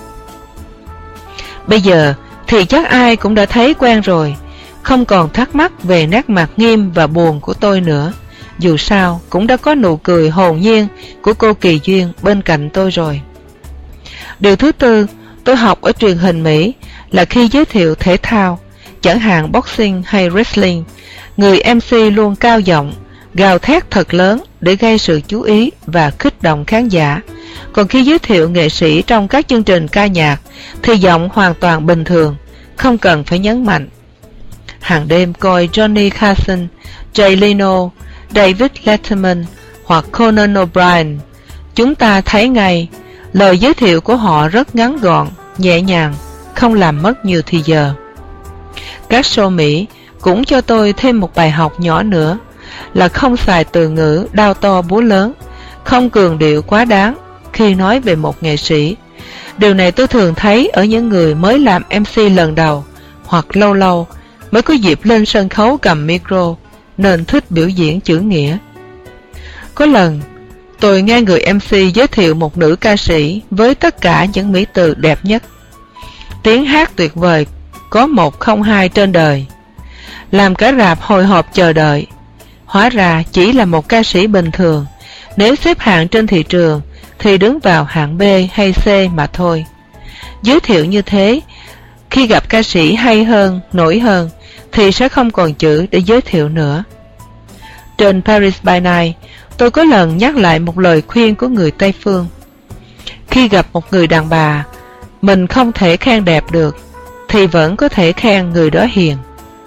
Bây giờ thì chắc ai cũng đã thấy quen rồi, không còn thắc mắc về nét mặt nghiêm và buồn của tôi nữa. Dù sao cũng đã có nụ cười hồn nhiên của cô Kỳ Duyên bên cạnh tôi rồi. Điều thứ tư tôi học ở truyền hình Mỹ là khi giới thiệu thể thao, chẳng hạn boxing hay wrestling, người em xê luôn cao giọng, gào thét thật lớn để gây sự chú ý và kích động khán giả. Còn khi giới thiệu nghệ sĩ trong các chương trình ca nhạc thì giọng hoàn toàn bình thường, không cần phải nhấn mạnh. Hàng đêm coi Johnny Carson, Jay Leno, David Letterman hoặc Conan O'Brien, chúng ta thấy ngay lời giới thiệu của họ rất ngắn gọn, nhẹ nhàng, không làm mất nhiều thời giờ. Các show Mỹ cũng cho tôi thêm một bài học nhỏ nữa là không xài từ ngữ đao to búa lớn, không cường điệu quá đáng khi nói về một nghệ sĩ. Điều này tôi thường thấy ở những người mới làm em xê lần đầu hoặc lâu lâu mới có dịp lên sân khấu cầm micro nên thích biểu diễn chữ nghĩa. Có lần tôi nghe người em xê giới thiệu một nữ ca sĩ với tất cả những mỹ từ đẹp nhất. tiếng hát tuyệt vời có một không hai trên đời, làm cả rạp hồi hộp chờ đợi. Hóa ra chỉ là một ca sĩ bình thường, nếu xếp hạng trên thị trường thì đứng vào hạng B hay C mà thôi. Giới thiệu như thế, khi gặp ca sĩ hay hơn, nổi hơn thì sẽ không còn chữ để giới thiệu nữa. Trên Paris by Night, tôi có lần nhắc lại một lời khuyên của người Tây Phương. Khi gặp một người đàn bà mình không thể khen đẹp được thì vẫn có thể khen người đó hiền.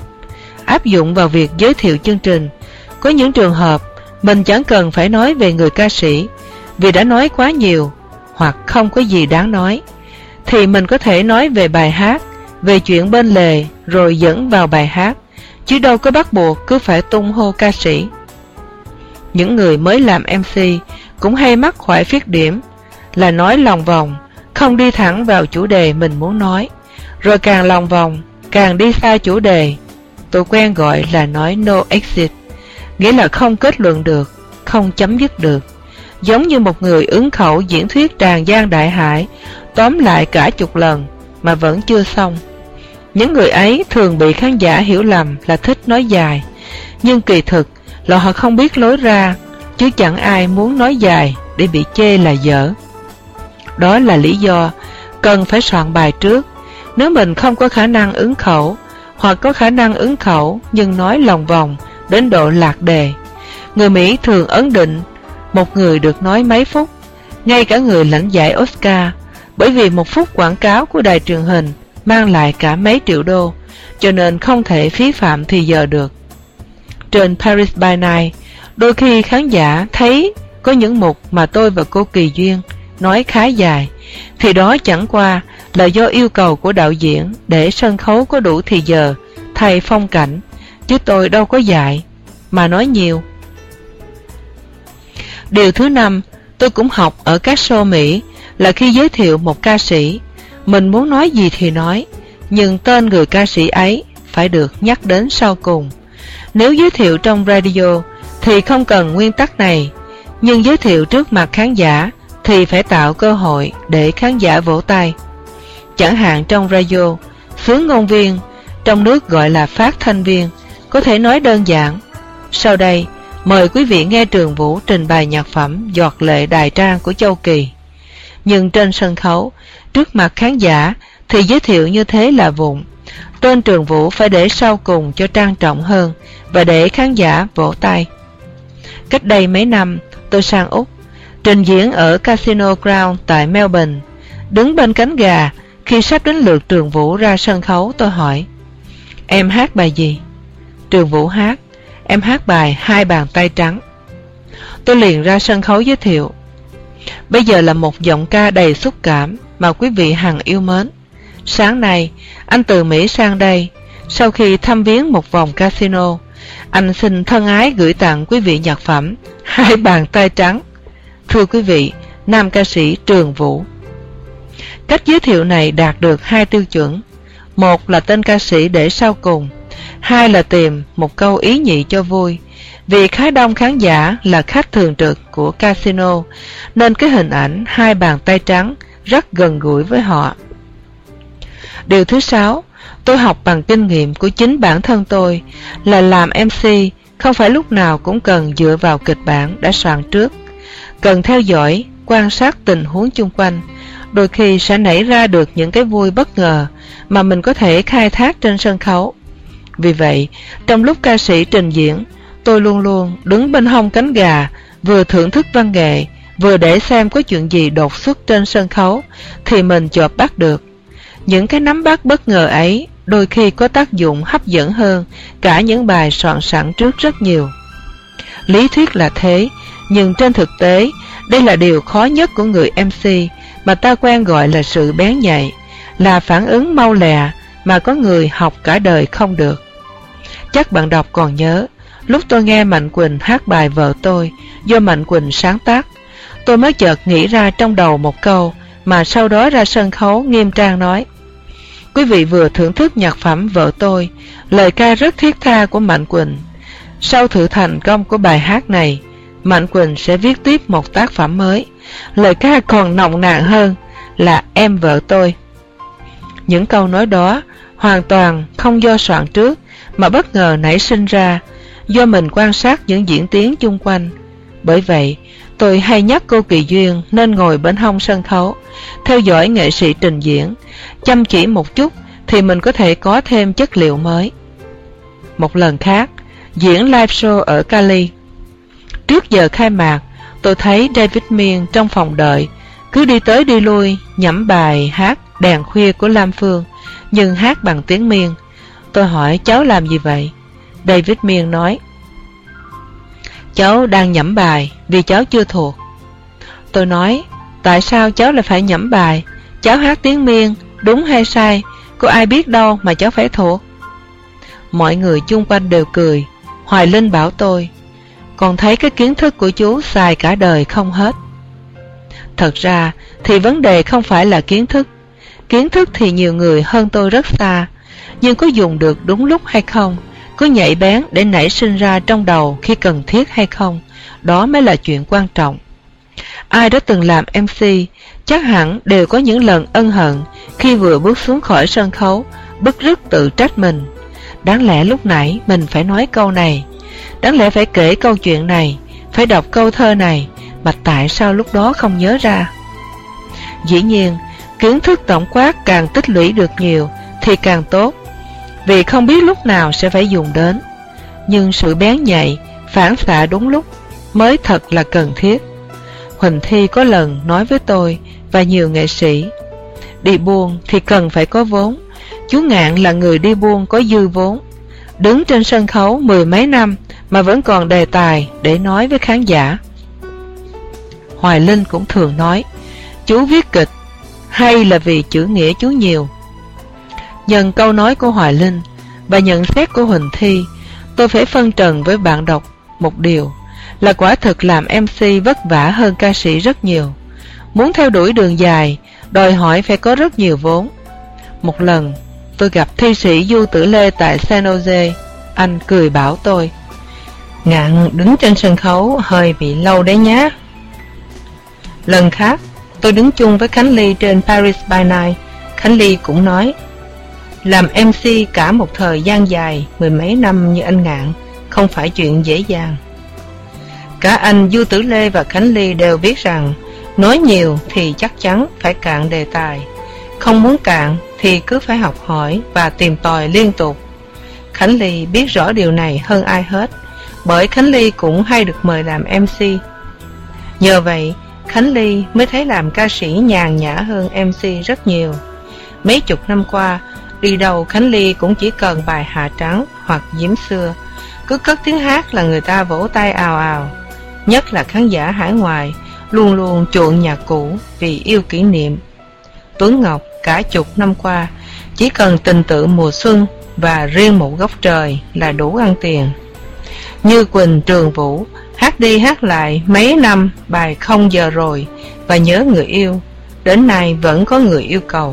Áp dụng vào việc giới thiệu chương trình, có những trường hợp mình chẳng cần phải nói về người ca sĩ vì đã nói quá nhiều hoặc không có gì đáng nói, thì mình có thể nói về bài hát, về chuyện bên lề rồi dẫn vào bài hát, chứ đâu có bắt buộc cứ phải tung hô ca sĩ. Những người mới làm em xê cũng hay mắc phải khuyết điểm là nói lòng vòng, không đi thẳng vào chủ đề mình muốn nói, rồi càng lòng vòng càng đi xa chủ đề. Tôi quen gọi là nói no exit, nghĩa là không kết luận được, không chấm dứt được, giống như một người ứng khẩu diễn thuyết tràn gian đại hải, tóm lại cả chục lần mà vẫn chưa xong. Những người ấy thường bị khán giả hiểu lầm là thích nói dài, nhưng kỳ thực là họ không biết lối ra, chứ chẳng ai muốn nói dài để bị chê là dở. Đó là lý do cần phải soạn bài trước. Nếu mình không có khả năng ứng khẩu, hoặc có khả năng ứng khẩu nhưng nói lòng vòng đến độ lạc đề, người Mỹ thường ấn định một người được nói mấy phút, ngay cả người lãnh giải Oscar, bởi vì một phút quảng cáo của đài truyền hình mang lại cả mấy triệu đô, cho nên không thể phí phạm thì giờ được. Trên Paris by Night, đôi khi khán giả thấy có những mục mà tôi và cô Kỳ Duyên nói khá dài, thì đó chẳng qua là do yêu cầu của đạo diễn để sân khấu có đủ thì giờ thay phong cảnh, chứ tôi đâu có dạy mà nói nhiều. Điều thứ năm tôi cũng học ở các show Mỹ là khi giới thiệu một ca sĩ, mình muốn nói gì thì nói, nhưng tên người ca sĩ ấy phải được nhắc đến sau cùng. Nếu giới thiệu trong radio thì không cần nguyên tắc này, nhưng giới thiệu trước mặt khán giả thì phải tạo cơ hội để khán giả vỗ tay. Chẳng hạn trong radio, xướng ngôn viên, trong nước gọi là phát thanh viên, có thể nói đơn giản: sau đây mời quý vị nghe Trường Vũ trình bày nhạc phẩm Giọt Lệ Đài Trang của Châu Kỳ. Nhưng trên sân khấu, trước mặt khán giả thì giới thiệu như thế là vụng. Tên Trường Vũ phải để sau cùng cho trang trọng hơn và để khán giả vỗ tay. Cách đây mấy năm, tôi sang Úc, trình diễn ở Casino Ground tại Melbourne. Đứng bên cánh gà, khi sắp đến lượt Trường Vũ ra sân khấu, tôi hỏi: em hát bài gì? Trường Vũ hát: em hát bài Hai Bàn Tay Trắng. Tôi liền ra sân khấu giới thiệu: bây giờ là một giọng ca đầy xúc cảm mà quý vị hằng yêu mến. Sáng nay, anh từ Mỹ sang đây, sau khi thăm viếng một vòng casino, anh xin thân ái gửi tặng quý vị nhạc phẩm Hai Bàn Tay Trắng. Thưa quý vị, nam ca sĩ Trường Vũ. Cách giới thiệu này đạt được hai tiêu chuẩn: một là tên ca sĩ để sau cùng, hai là tìm một câu ý nhị cho vui. Vì khá đông khán giả là khách thường trực của casino, nên cái hình ảnh hai bàn tay trắng rất gần gũi với họ. Điều thứ sáu, tôi học bằng kinh nghiệm của chính bản thân tôi là làm em xê không phải lúc nào cũng cần dựa vào kịch bản đã soạn trước. Cần theo dõi, quan sát tình huống chung quanh, đôi khi sẽ nảy ra được những cái vui bất ngờ mà mình có thể khai thác trên sân khấu. Vì vậy, trong lúc ca sĩ trình diễn, tôi luôn luôn đứng bên hông cánh gà, vừa thưởng thức văn nghệ, vừa để xem có chuyện gì đột xuất trên sân khấu thì mình chộp bắt được. Những cái nắm bắt bất ngờ ấy đôi khi có tác dụng hấp dẫn hơn cả những bài soạn sẵn trước rất nhiều. Lý thuyết là thế, nhưng trên thực tế, đây là điều khó nhất của người em xê mà ta quen gọi là sự bén nhạy, là phản ứng mau lẹ mà có người học cả đời không được. Chắc bạn đọc còn nhớ, lúc tôi nghe Mạnh Quỳnh hát bài Vợ Tôi do Mạnh Quỳnh sáng tác, tôi mới chợt nghĩ ra trong đầu một câu mà sau đó ra sân khấu nghiêm trang nói: quý vị vừa thưởng thức nhạc phẩm Vợ Tôi, lời ca rất thiết tha của Mạnh Quỳnh. Sau sự thành công của bài hát này, Mạnh Quỳnh sẽ viết tiếp một tác phẩm mới, lời ca còn nồng nàn hơn, là Em Vợ Tôi. Những câu nói đó hoàn toàn không do soạn trước mà bất ngờ nảy sinh ra do mình quan sát những diễn tiến chung quanh. Bởi vậy, tôi hay nhắc cô Kỳ Duyên nên ngồi bên hông sân khấu, theo dõi nghệ sĩ trình diễn, chăm chỉ một chút thì mình có thể có thêm chất liệu mới. Một lần khác, diễn live show ở Cali. Trước giờ khai mạc, tôi thấy David Miên trong phòng đợi, cứ đi tới đi lui, nhẩm bài hát Đèn Khuya của Lam Phương, nhưng hát bằng tiếng Miên. Tôi hỏi cháu làm gì vậy? David Miên nói, cháu đang nhẩm bài vì cháu chưa thuộc. Tôi nói, tại sao cháu lại phải nhẩm bài? Cháu hát tiếng Miên, đúng hay sai, có ai biết đâu mà cháu phải thuộc. Mọi người chung quanh đều cười. Hoài Linh bảo tôi, con thấy cái kiến thức của chú xài cả đời không hết. Thật ra thì vấn đề không phải là kiến thức. Kiến thức thì nhiều người hơn tôi rất xa, nhưng có dùng được đúng lúc hay không, có nhạy bén để nảy sinh ra trong đầu khi cần thiết hay không, đó mới là chuyện quan trọng. Ai đã từng làm em xê chắc hẳn đều có những lần ân hận khi vừa bước xuống khỏi sân khấu, bứt rứt tự trách mình. Đáng lẽ lúc nãy mình phải nói câu này, đáng lẽ phải kể câu chuyện này, phải đọc câu thơ này, mà tại sao lúc đó không nhớ ra? Dĩ nhiên, kiến thức tổng quát càng tích lũy được nhiều thì càng tốt, vì không biết lúc nào sẽ phải dùng đến. Nhưng sự bén nhạy, phản xạ đúng lúc mới thật là cần thiết. Huỳnh Thi có lần nói với tôi và nhiều nghệ sĩ, đi buôn thì cần phải có vốn. Chú Ngạn là người đi buôn có dư vốn, đứng trên sân khấu mười mấy năm mà vẫn còn đề tài để nói với khán giả. Hoài Linh cũng thường nói, chú viết kịch hay là vì chữ nghĩa chú nhiều. Nhân câu nói của Hoài Linh và nhận xét của Huỳnh Thi, tôi phải phân trần với bạn đọc một điều là quả thực làm em xê vất vả hơn ca sĩ rất nhiều. Muốn theo đuổi đường dài, đòi hỏi phải có rất nhiều vốn. Một lần, tôi gặp thi sĩ Du Tử Lê tại San Jose. Anh cười bảo tôi, Ngạn đứng trên sân khấu hơi bị lâu đấy nhá. Lần khác, tôi đứng chung với Khánh Ly trên Paris by Night. Khánh Ly cũng nói, làm em xê cả một thời gian dài, mười mấy năm như anh Ngạn, không phải chuyện dễ dàng. Cả anh Du Tử Lê và Khánh Ly đều biết rằng, nói nhiều thì chắc chắn phải cạn đề tài, không muốn cạn thì cứ phải học hỏi và tìm tòi liên tục. Khánh Ly biết rõ điều này hơn ai hết, bởi Khánh Ly cũng hay được mời làm em xê. Nhờ vậy, Khánh Ly mới thấy làm ca sĩ nhàn nhã hơn em xê rất nhiều. Mấy chục năm qua, đi đâu Khánh Ly cũng chỉ cần bài Hạ Trắng hoặc Diễm Xưa, cứ cất tiếng hát là người ta vỗ tay ào ào. Nhất là khán giả hải ngoại luôn luôn chuộng nhạc cũ vì yêu kỷ niệm. Tuấn Ngọc cả chục năm qua chỉ cần tình tự mùa xuân và riêng một góc trời là đủ ăn tiền. Như Quỳnh Trường Vũ hát đi hát lại mấy năm bài Không Giờ Rồi và Nhớ Người Yêu, đến nay vẫn có người yêu cầu.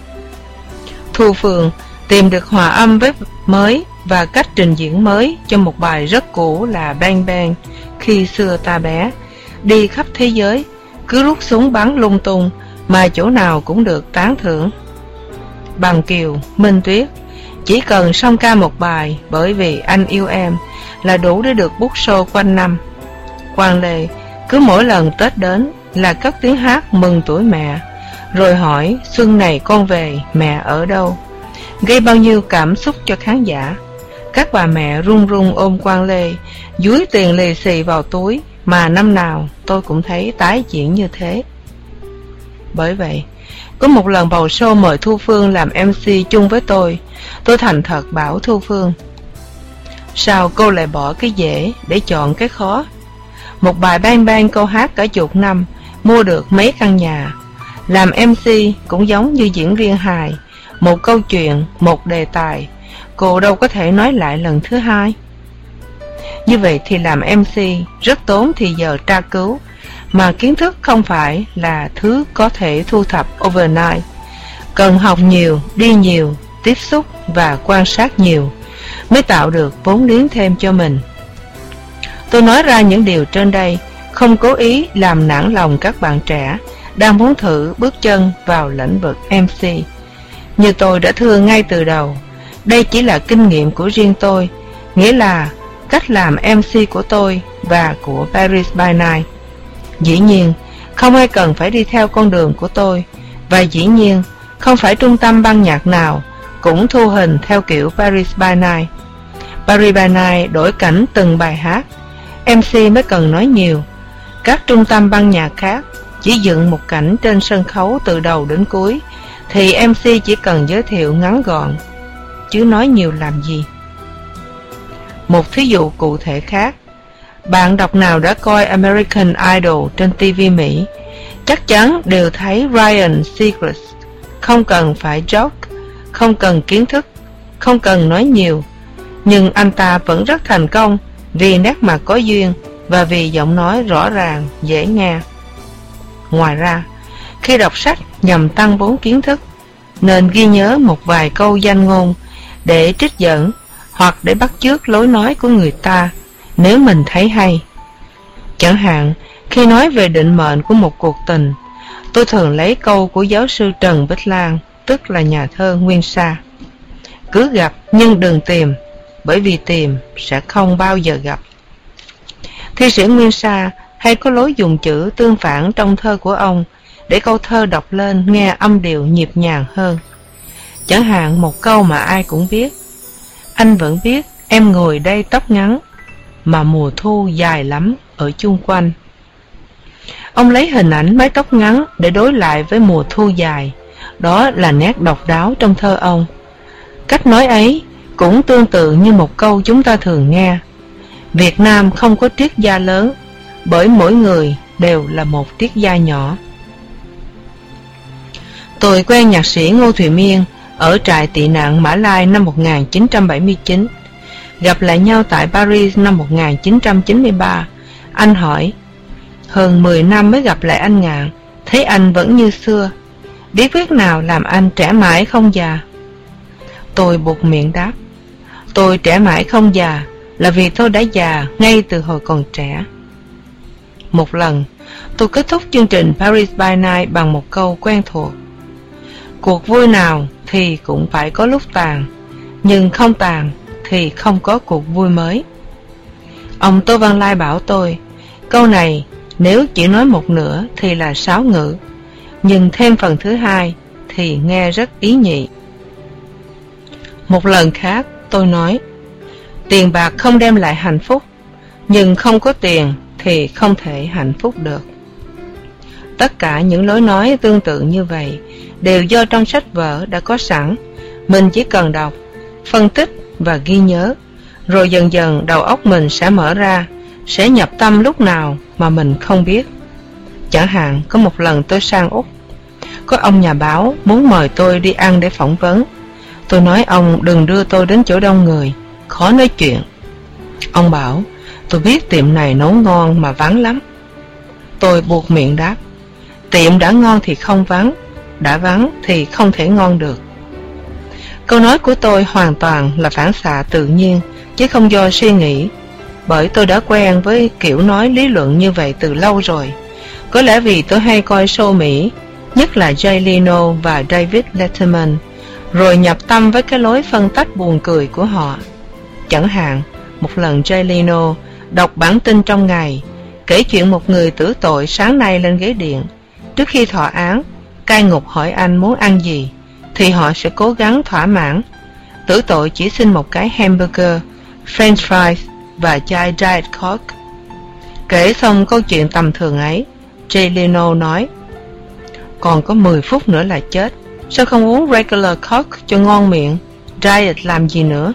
Thu Phương tìm được hòa âm với mới và cách trình diễn mới cho một bài rất cũ là Bang Bang Khi Xưa Ta Bé, đi khắp thế giới, cứ rút súng bắn lung tung mà chỗ nào cũng được tán thưởng. Bằng Kiều, Minh Tuyết chỉ cần song ca một bài Bởi Vì Anh Yêu Em là đủ để được book show quanh năm. Quang Lê cứ mỗi lần Tết đến là cất tiếng hát mừng tuổi mẹ, rồi hỏi xuân này con về, mẹ ở đâu, gây bao nhiêu cảm xúc cho khán giả. Các bà mẹ run run ôm Quang Lê, dúi tiền lì xì vào túi, mà năm nào tôi cũng thấy tái diễn như thế. Bởi vậy, có một lần bầu show mời Thu Phương làm em xê chung với tôi, tôi thành thật bảo Thu Phương, sao cô lại bỏ cái dễ để chọn cái khó? Một bài Bang Bang câu hát cả chục năm, mua được mấy căn nhà. Làm em xê cũng giống như diễn viên hài, một câu chuyện, một đề tài, cô đâu có thể nói lại lần thứ hai. Như vậy thì làm em xê rất tốn thì giờ tra cứu, mà kiến thức không phải là thứ có thể thu thập overnight. Cần học nhiều, đi nhiều, tiếp xúc và quan sát nhiều mới tạo được vốn liếng thêm cho mình. Tôi nói ra những điều trên đây không cố ý làm nản lòng các bạn trẻ đang muốn thử bước chân vào lĩnh vực em xê. Như tôi đã thưa ngay từ đầu, đây chỉ là kinh nghiệm của riêng tôi, nghĩa là cách làm em xê của tôi và của Paris by Night. Dĩ nhiên, không ai cần phải đi theo con đường của tôi, và dĩ nhiên, không phải trung tâm ban nhạc nào cũng thu hình theo kiểu Paris by Night. Paris by Night đổi cảnh từng bài hát, em xê mới cần nói nhiều. Các trung tâm ban nhạc khác chỉ dựng một cảnh trên sân khấu từ đầu đến cuối, thì em xê chỉ cần giới thiệu ngắn gọn, chứ nói nhiều làm gì. Một thí dụ cụ thể khác, bạn đọc nào đã coi American Idol trên ti vi Mỹ chắc chắn đều thấy Ryan Seacrest không cần phải joke, không cần kiến thức, không cần nói nhiều, nhưng anh ta vẫn rất thành công vì nét mặt có duyên và vì giọng nói rõ ràng, dễ nghe. Ngoài ra, khi đọc sách nhằm tăng vốn kiến thức, nên ghi nhớ một vài câu danh ngôn để trích dẫn hoặc để bắt chước lối nói của người ta nếu mình thấy hay. Chẳng hạn, khi nói về định mệnh của một cuộc tình, tôi thường lấy câu của giáo sư Trần Bích Lan, tức là nhà thơ Nguyên Sa: cứ gặp nhưng đừng tìm, bởi vì tìm sẽ không bao giờ gặp. Thi sĩ Nguyên Sa hay có lối dùng chữ tương phản trong thơ của ông để câu thơ đọc lên nghe âm điệu nhịp nhàng hơn. Chẳng hạn một câu mà ai cũng biết: anh vẫn biết em ngồi đây tóc ngắn, mà mùa thu dài lắm ở chung quanh. Ông lấy hình ảnh mái tóc ngắn để đối lại với mùa thu dài, đó là nét độc đáo trong thơ ông. Cách nói ấy cũng tương tự như một câu chúng ta thường nghe: Việt Nam không có triết gia lớn, bởi mỗi người đều là một triết gia nhỏ. Tôi quen nhạc sĩ Ngô Thụy Miên ở trại tị nạn Mã Lai năm một nghìn chín trăm bảy mươi chín. Gặp lại nhau tại Paris năm một nghìn chín trăm chín mươi ba. Anh hỏi: hơn mười năm mới gặp lại anh Ngạn, thấy anh vẫn như xưa, bí quyết nào làm anh trẻ mãi không già? Tôi buột miệng đáp: tôi trẻ mãi không già là vì tôi đã già ngay từ hồi còn trẻ. Một lần, tôi kết thúc chương trình Paris by Night bằng một câu quen thuộc: cuộc vui nào thì cũng phải có lúc tàn, nhưng không tàn thì không có cuộc vui mới. Ông Tô Văn Lai bảo tôi, câu này nếu chỉ nói một nửa thì là sáo ngữ, nhưng thêm phần thứ hai thì nghe rất ý nhị. Một lần khác tôi nói: tiền bạc không đem lại hạnh phúc, nhưng không có tiền thì không thể hạnh phúc được. Tất cả những lối nói tương tự như vậy đều do trong sách vở đã có sẵn, mình chỉ cần đọc, phân tích và ghi nhớ, rồi dần dần đầu óc mình sẽ mở ra, sẽ nhập tâm lúc nào mà mình không biết. Chẳng hạn có một lần tôi sang Úc, có ông nhà báo muốn mời tôi đi ăn để phỏng vấn. Tôi nói ông đừng đưa tôi đến chỗ đông người, khó nói chuyện. Ông bảo: tôi biết tiệm này nấu ngon mà vắng lắm. Tôi buột miệng đáp: tiệm đã ngon thì không vắng, đã vắng thì không thể ngon được. Câu nói của tôi hoàn toàn là phản xạ tự nhiên, chứ không do suy nghĩ, bởi tôi đã quen với kiểu nói lý luận như vậy từ lâu rồi. Có lẽ vì tôi hay coi show Mỹ, nhất là Jay Leno và David Letterman, rồi nhập tâm với cái lối phân tách buồn cười của họ. Chẳng hạn, một lần Jay Leno đọc bản tin trong ngày, kể chuyện một người tử tội sáng nay lên ghế điện. Trước khi thọ án, cai ngục hỏi anh muốn ăn gì, thì họ sẽ cố gắng thỏa mãn. Tử tội chỉ xin một cái hamburger, french fries và chai Diet Coke. Kể xong câu chuyện tầm thường ấy, Jay Leno nói: còn có mười phút nữa là chết, sao không uống regular Coke cho ngon miệng, Diet làm gì nữa?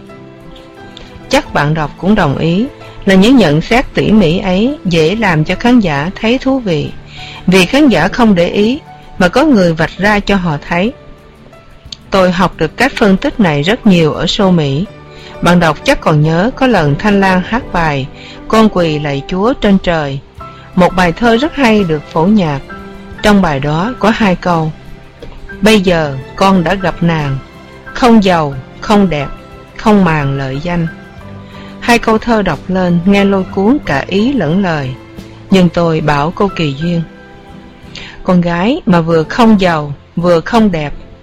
Chắc bạn đọc cũng đồng ý là những nhận xét tỉ mỉ ấy dễ làm cho khán giả thấy thú vị, vì khán giả không để ý mà có người vạch ra cho họ thấy. Tôi học được cách phân tích này rất nhiều ở show Mỹ. Bạn đọc chắc còn nhớ có lần Thanh Lan hát bài Con quỳ lạy Chúa trên trời, một bài thơ rất hay được phổ nhạc. Trong bài đó có hai câu: bây giờ con đã gặp nàng, không giàu, không đẹp, không màng lợi danh. Hai câu thơ đọc lên nghe lôi cuốn cả ý lẫn lời, nhưng tôi bảo cô Kỳ Duyên: con gái mà vừa không giàu vừa không đẹp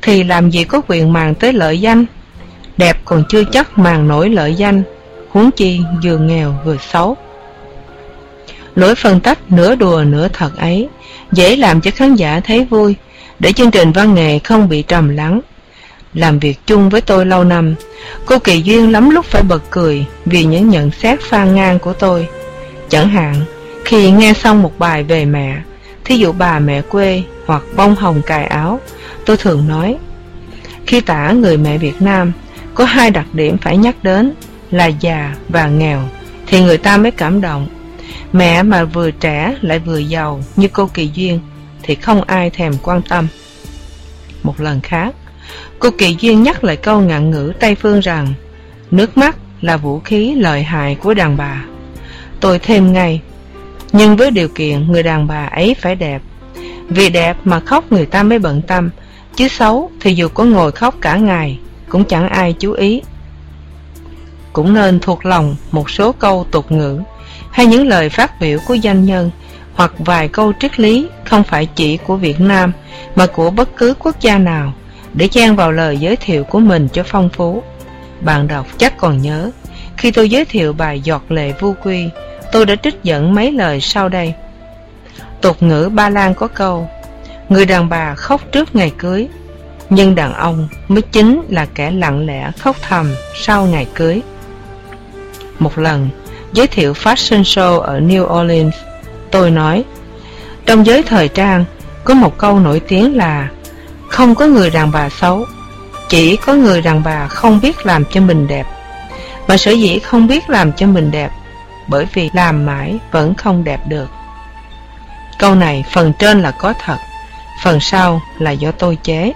thì làm gì có quyền màng tới lợi danh. Đẹp còn chưa chắc màng nổi lợi danh, huống chi vừa nghèo vừa xấu. Lối phân tách nửa đùa nửa thật ấy dễ làm cho khán giả thấy vui, để chương trình văn nghệ không bị trầm lắng. Làm việc chung với tôi lâu năm, cô Kỳ Duyên lắm lúc phải bật cười vì những nhận xét phàn nàn của tôi. Chẳng hạn khi nghe xong một bài về mẹ, thí dụ bà mẹ quê hoặc bông hồng cài áo, tôi thường nói: khi tả người mẹ Việt Nam có hai đặc điểm phải nhắc đến là già và nghèo thì người ta mới cảm động. Mẹ mà vừa trẻ lại vừa giàu như cô Kỳ Duyên thì không ai thèm quan tâm. Một lần khác, cô Kỳ Duyên nhắc lại câu ngạn ngữ Tây Phương rằng nước mắt là vũ khí lợi hại của đàn bà. Tôi thêm ngay: nhưng với điều kiện người đàn bà ấy phải đẹp. Vì đẹp mà khóc người ta mới bận tâm, chứ xấu thì dù có ngồi khóc cả ngày cũng chẳng ai chú ý. Cũng nên thuộc lòng một số câu tục ngữ hay những lời phát biểu của danh nhân, hoặc vài câu triết lý không phải chỉ của Việt Nam mà của bất cứ quốc gia nào, để chen vào lời giới thiệu của mình cho phong phú. Bạn đọc chắc còn nhớ, khi tôi giới thiệu bài Giọt Lệ Vu Quy, tôi đã trích dẫn mấy lời sau đây. Tục ngữ Ba Lan có câu: người đàn bà khóc trước ngày cưới, nhưng đàn ông mới chính là kẻ lặng lẽ khóc thầm sau ngày cưới. Một lần giới thiệu fashion show ở New Orleans, tôi nói: trong giới thời trang có một câu nổi tiếng là không có người đàn bà xấu, chỉ có người đàn bà không biết làm cho mình đẹp. Và sở dĩ không biết làm cho mình đẹp bởi vì làm mãi vẫn không đẹp được. Câu này phần trên là có thật, phần sau là do tôi chế.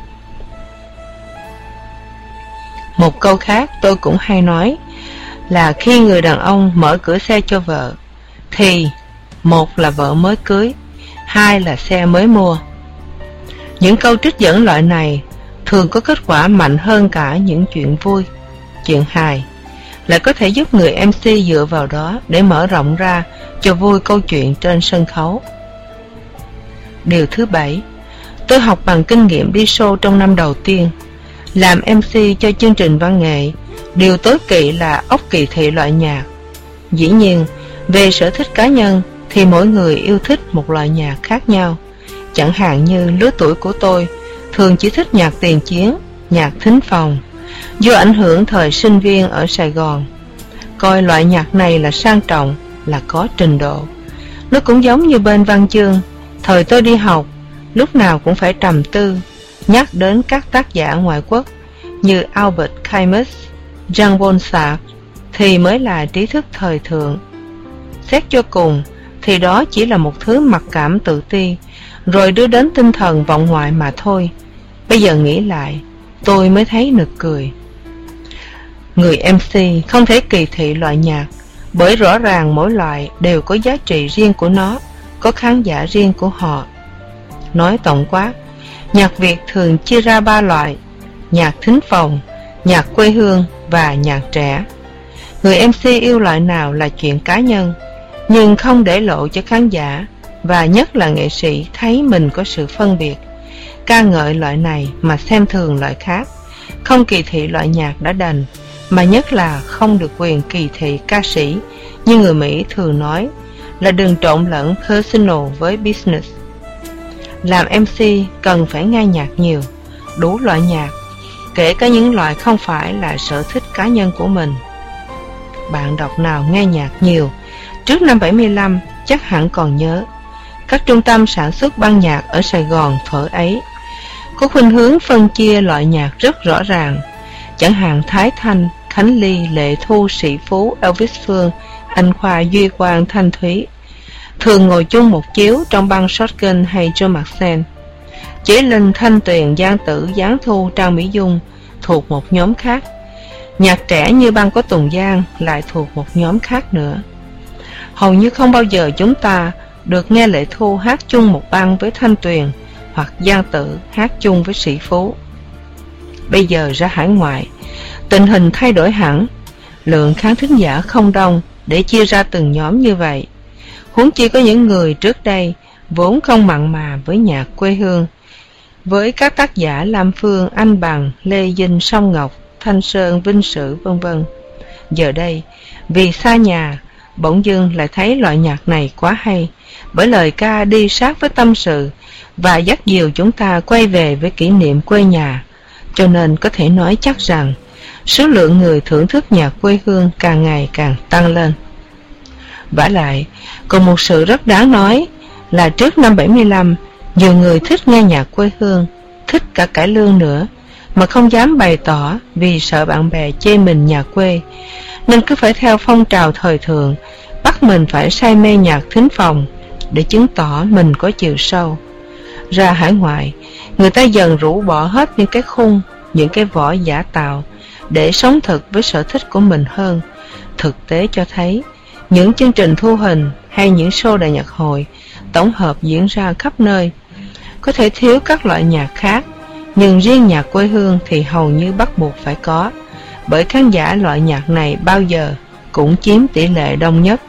Một câu khác tôi cũng hay nói là khi người đàn ông mở cửa xe cho vợ thì một là vợ mới cưới, hai là xe mới mua. Những câu trích dẫn loại này thường có kết quả mạnh hơn cả những chuyện vui, chuyện hài, lại có thể giúp người em xê dựa vào đó để mở rộng ra cho vui câu chuyện trên sân khấu. Điều thứ bảy, tôi học bằng kinh nghiệm đi show trong năm đầu tiên. Làm em xê cho chương trình văn nghệ, điều tối kỵ là óc kỳ thị loại nhạc. Dĩ nhiên, về sở thích cá nhân thì mỗi người yêu thích một loại nhạc khác nhau. Chẳng hạn như lứa tuổi của tôi thường chỉ thích nhạc tiền chiến, nhạc thính phòng, do ảnh hưởng thời sinh viên ở Sài Gòn. Coi loại nhạc này là sang trọng, là có trình độ. Nó cũng giống như bên văn chương, thời tôi đi học, lúc nào cũng phải trầm tư, nhắc đến các tác giả ngoại quốc như Albert Camus, Jean-Paul Sartre thì mới là trí thức thời thượng. Xét cho cùng thì đó chỉ là một thứ mặc cảm tự ti, rồi đưa đến tinh thần vọng ngoại mà thôi. Bây giờ nghĩ lại, tôi mới thấy nực cười. Người em xê không thể kỳ thị loại nhạc, bởi rõ ràng mỗi loại đều có giá trị riêng của nó, có khán giả riêng của họ. Nói tổng quát, nhạc Việt thường chia ra ba loại: nhạc thính phòng, nhạc quê hương và nhạc trẻ. Người em xê yêu loại nào là chuyện cá nhân, nhưng không để lộ cho khán giả, và nhất là nghệ sĩ thấy mình có sự phân biệt, ca ngợi loại này mà xem thường loại khác, không kỳ thị loại nhạc đã đành, mà nhất là không được quyền kỳ thị ca sĩ, như người Mỹ thường nói là đừng trộn lẫn personal với business. Làm em xê cần phải nghe nhạc nhiều, đủ loại nhạc, kể cả những loại không phải là sở thích cá nhân của mình. Bạn đọc nào nghe nhạc nhiều trước năm bảy mươi lăm chắc hẳn còn nhớ, các trung tâm sản xuất băng nhạc ở Sài Gòn thuở ấy có khuynh hướng phân chia loại nhạc rất rõ ràng. Chẳng hạn Thái Thanh, Khánh Ly, Lệ Thu, Sĩ Phú, Elvis Phương, Anh Khoa, Duy Quang, Thanh Thúy thường ngồi chung một chiếu trong băng Shotgun hay Joe Marcel. Chế Linh, Thanh Tuyền, Giang Tử, Giáng Thu, Trang Mỹ Dung thuộc một nhóm khác. Nhạc trẻ như băng có Tùng Giang lại thuộc một nhóm khác nữa. Hầu như không bao giờ chúng ta được nghe Lệ Thu hát chung một băng với Thanh Tuyền, hoặc Giang Tử hát chung với Sĩ Phú. Bây giờ ra hải ngoại, tình hình thay đổi hẳn, lượng khán thính giả không đông để chia ra từng nhóm như vậy. Huống chi có những người trước đây vốn không mặn mà với nhạc quê hương, với các tác giả Lam Phương, Anh Bằng, Lê Dinh, Song Ngọc, Thanh Sơn, Vinh Sử, vân vân. Giờ đây, vì xa nhà, bỗng dưng lại thấy loại nhạc này quá hay, bởi lời ca đi sát với tâm sự và dắt dìu chúng ta quay về với kỷ niệm quê nhà, cho nên có thể nói chắc rằng số lượng người thưởng thức nhạc quê hương càng ngày càng tăng lên. Vả lại, còn một sự rất đáng nói là trước năm bảy mươi lăm, nhiều người thích nghe nhạc quê hương, thích cả cải lương nữa, mà không dám bày tỏ vì sợ bạn bè chê mình nhà quê, nên cứ phải theo phong trào thời thượng, bắt mình phải say mê nhạc thính phòng để chứng tỏ mình có chiều sâu. Ra hải ngoại, người ta dần rũ bỏ hết những cái khung, những cái vỏ giả tạo để sống thực với sở thích của mình hơn. Thực tế cho thấy, những chương trình thu hình hay những show đại nhạc hội tổng hợp diễn ra khắp nơi. Có thể thiếu các loại nhạc khác, nhưng riêng nhạc quê hương thì hầu như bắt buộc phải có, bởi khán giả loại nhạc này bao giờ cũng chiếm tỷ lệ đông nhất.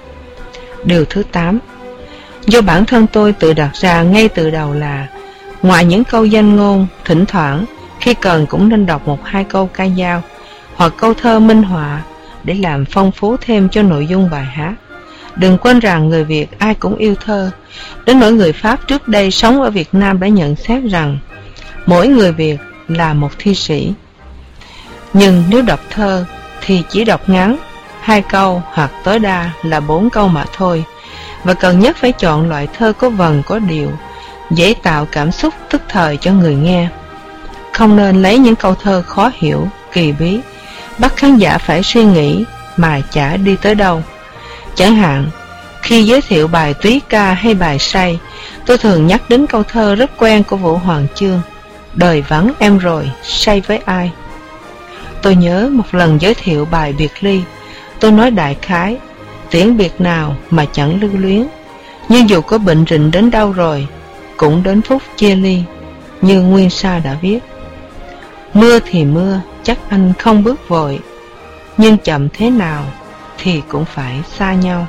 Điều thứ tám, do bản thân tôi tự đặt ra ngay từ đầu là ngoài những câu danh ngôn, thỉnh thoảng khi cần cũng nên đọc một hai câu ca dao hoặc câu thơ minh họa để làm phong phú thêm cho nội dung bài hát. Đừng quên rằng người Việt ai cũng yêu thơ, đến nỗi người Pháp trước đây sống ở Việt Nam đã nhận xét rằng mỗi người Việt là một thi sĩ. Nhưng nếu đọc thơ thì chỉ đọc ngắn, hai câu hoặc tối đa là bốn câu mà thôi, và cần nhất phải chọn loại thơ có vần có điệu, dễ tạo cảm xúc tức thời cho người nghe. Không nên lấy những câu thơ khó hiểu, kỳ bí, bắt khán giả phải suy nghĩ mà chả đi tới đâu. Chẳng hạn, khi giới thiệu bài túy ca hay bài say, tôi thường nhắc đến câu thơ rất quen của Vũ Hoàng Chương: đời vắng em rồi, say với ai. Tôi nhớ một lần giới thiệu bài biệt ly, tôi nói đại khái, tiễn biệt nào mà chẳng lưu luyến, nhưng dù có bệnh rịnh đến đâu rồi, cũng đến phút chia ly. Như Nguyên Sa đã viết: mưa thì mưa, chắc anh không bước vội, nhưng chậm thế nào thì cũng phải xa nhau.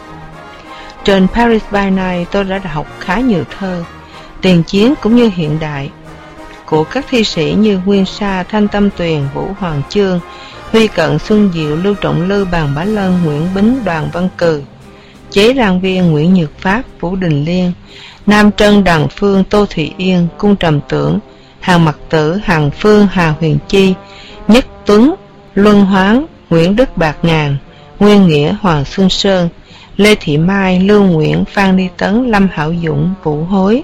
Trên Paris by Night tôi đã học khá nhiều thơ, tiền chiến cũng như hiện đại, của các thi sĩ như Nguyên Sa, Thanh Tâm Tuyền, Vũ Hoàng Chương, Huy Cận, Xuân Diệu, Lưu Trọng Lư, Bàn Bá Lân, Nguyễn Bính, Đoàn Văn Cừ, Chế Rang Viên, Nguyễn Nhược Pháp, Vũ Đình Liên, Nam Trân, Đằng Phương, Tô Thụy Yên, Cung Trầm Tưởng, Hàng Mặc Tử, Hằng Phương, Hà Huyền Chi, Nhất Tuấn, Luân Hoáng, Nguyễn Đức Bạc Ngàn, Nguyên Nghĩa, Hoàng Xuân Sơn, Lê Thị Mai, Lưu Nguyễn, Phan Đi Tấn, Lâm Hảo Dũng, Vũ Hối,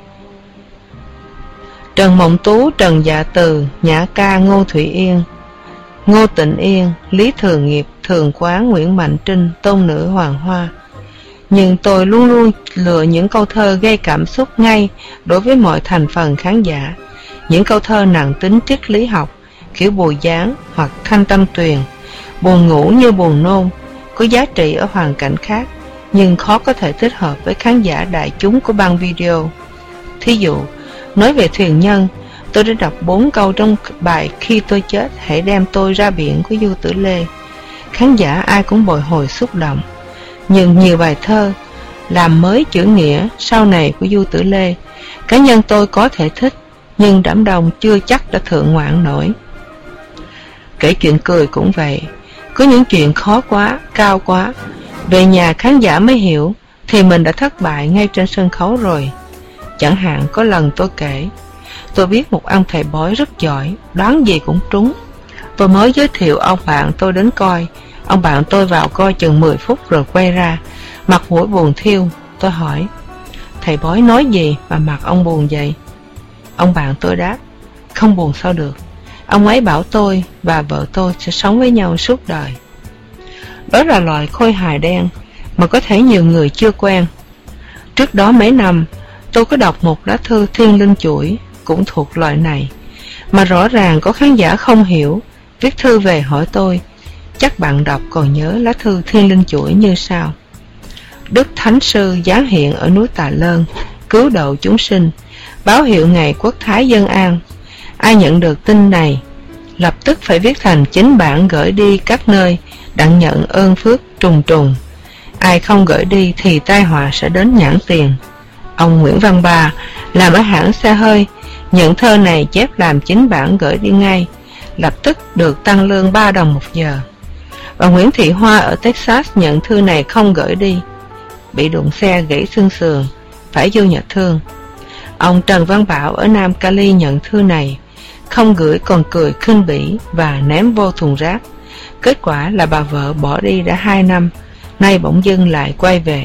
Trần Mộng Tú, Trần Dạ Từ, Nhã Ca, Ngô Thụy Yên, Ngô Tịnh Yên, Lý Thường Nghiệp, Thường Quán, Nguyễn Mạnh Trinh, Tôn Nữ Hoàng Hoa. Nhưng tôi luôn luôn lựa những câu thơ gây cảm xúc ngay đối với mọi thành phần khán giả, những câu thơ nặng tính triết lý học, kiểu Bùi Giáng hoặc Thanh Tâm Tuyền, buồn ngủ như buồn nôn, có giá trị ở hoàn cảnh khác, nhưng khó có thể thích hợp với khán giả đại chúng của băng video. Thí dụ, nói về thuyền nhân, tôi đã đọc bốn câu trong bài Khi Tôi Chết Hãy Đem Tôi Ra Biển của Du Tử Lê. Khán giả ai cũng bồi hồi xúc động. Nhưng nhiều bài thơ làm mới chữ nghĩa sau này của Du Tử Lê, cá nhân tôi có thể thích, nhưng Đẫm Đồng chưa chắc đã thượng ngoạn nổi. Kể chuyện cười cũng vậy, có những chuyện khó quá, cao quá, về nhà khán giả mới hiểu thì mình đã thất bại ngay trên sân khấu rồi. Chẳng hạn có lần tôi kể, tôi biết một ông thầy bói rất giỏi, đoán gì cũng trúng. Tôi mới giới thiệu ông bạn tôi đến coi, ông bạn tôi vào coi chừng mười phút rồi quay ra, mặt mũi buồn thiêu. Tôi hỏi, thầy bói nói gì mà mặt ông buồn vậy? Ông bạn tôi đáp, không buồn sao được, ông ấy bảo tôi và vợ tôi sẽ sống với nhau suốt đời. Đó là loại khôi hài đen mà có thể nhiều người chưa quen. Trước đó mấy năm, tôi có đọc một lá thư Thiên Linh Chuỗi cũng thuộc loại này, mà rõ ràng có khán giả không hiểu, viết thư về hỏi tôi. Chắc bạn đọc còn nhớ lá thư Thiên Linh Chuỗi như sau: Đức Thánh Sư giáng hiện ở núi Tà Lơn, cứu độ chúng sinh, báo hiệu ngày quốc thái dân an. Ai nhận được tin này, lập tức phải viết thành chính bản gửi đi các nơi, đặng nhận ơn phước trùng trùng. Ai không gửi đi thì tai họa sẽ đến nhãn tiền. Ông Nguyễn Văn Ba làm ở hãng xe hơi, Nhận thơ này chép làm chính bản gửi đi ngay, lập tức được tăng lương ba đồng một giờ. Bà Nguyễn Thị Hoa ở Texas nhận thư này không gửi đi, bị đụng xe gãy xương sườn, phải vô nhà thương. Ông Trần Văn Bảo ở Nam Cali nhận thư này, không gửi còn cười khinh bỉ và ném vô thùng rác. Kết quả là bà vợ bỏ đi đã hai năm, nay bỗng dưng lại quay về.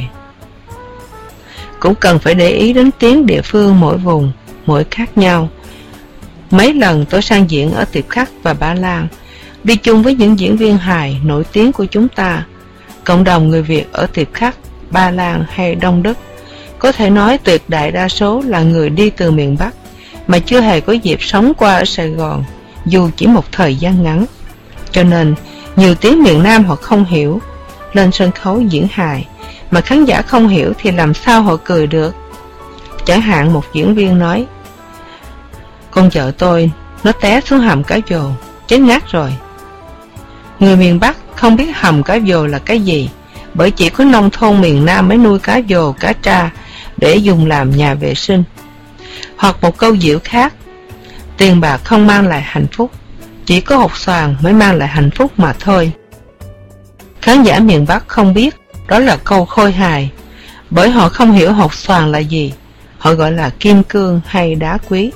Cũng cần phải để ý đến tiếng địa phương mỗi vùng, mỗi khác nhau. Mấy lần tôi sang diễn ở Tiệp Khắc và Ba Lan, đi chung với những diễn viên hài nổi tiếng của chúng ta. Cộng đồng người Việt ở Tiệp Khắc, Ba Lan hay Đông Đức có thể nói tuyệt đại đa số là người đi từ miền Bắc mà chưa hề có dịp sống qua ở Sài Gòn, dù chỉ một thời gian ngắn. Cho nên nhiều tiếng miền Nam họ không hiểu. Lên sân khấu diễn hài mà khán giả không hiểu thì làm sao họ cười được. Chẳng hạn một diễn viên nói: con vợ tôi nó té xuống hầm cá vồ, chết ngắt rồi. Người miền Bắc không biết hầm cá vồ là cái gì, bởi chỉ có nông thôn miền Nam mới nuôi cá vồ, cá tra để dùng làm nhà vệ sinh. Hoặc một câu diễu khác: tiền bạc không mang lại hạnh phúc, chỉ có hột xoàn mới mang lại hạnh phúc mà thôi. Khán giả miền Bắc không biết đó là câu khôi hài, bởi họ không hiểu hột xoàn là gì, họ gọi là kim cương hay đá quý.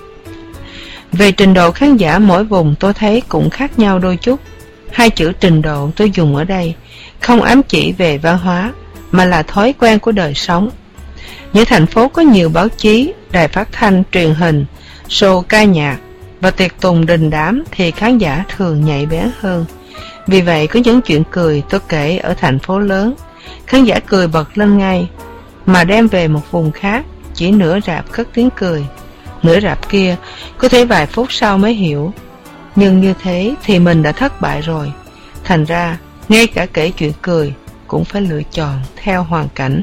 Về trình độ khán giả mỗi vùng tôi thấy cũng khác nhau đôi chút. Hai chữ trình độ tôi dùng ở đây không ám chỉ về văn hóa, mà là thói quen của đời sống. Những thành phố có nhiều báo chí, đài phát thanh, truyền hình, show ca nhạc và tiệc tùng đình đám thì khán giả thường nhạy bén hơn. Vì vậy có những chuyện cười tôi kể ở thành phố lớn, khán giả cười bật lên ngay, mà đem về một vùng khác chỉ nửa rạp cất tiếng cười, nửa rạp kia có thể vài phút sau mới hiểu. Nhưng như thế thì mình đã thất bại rồi. Thành ra ngay cả kể chuyện cười cũng phải lựa chọn theo hoàn cảnh.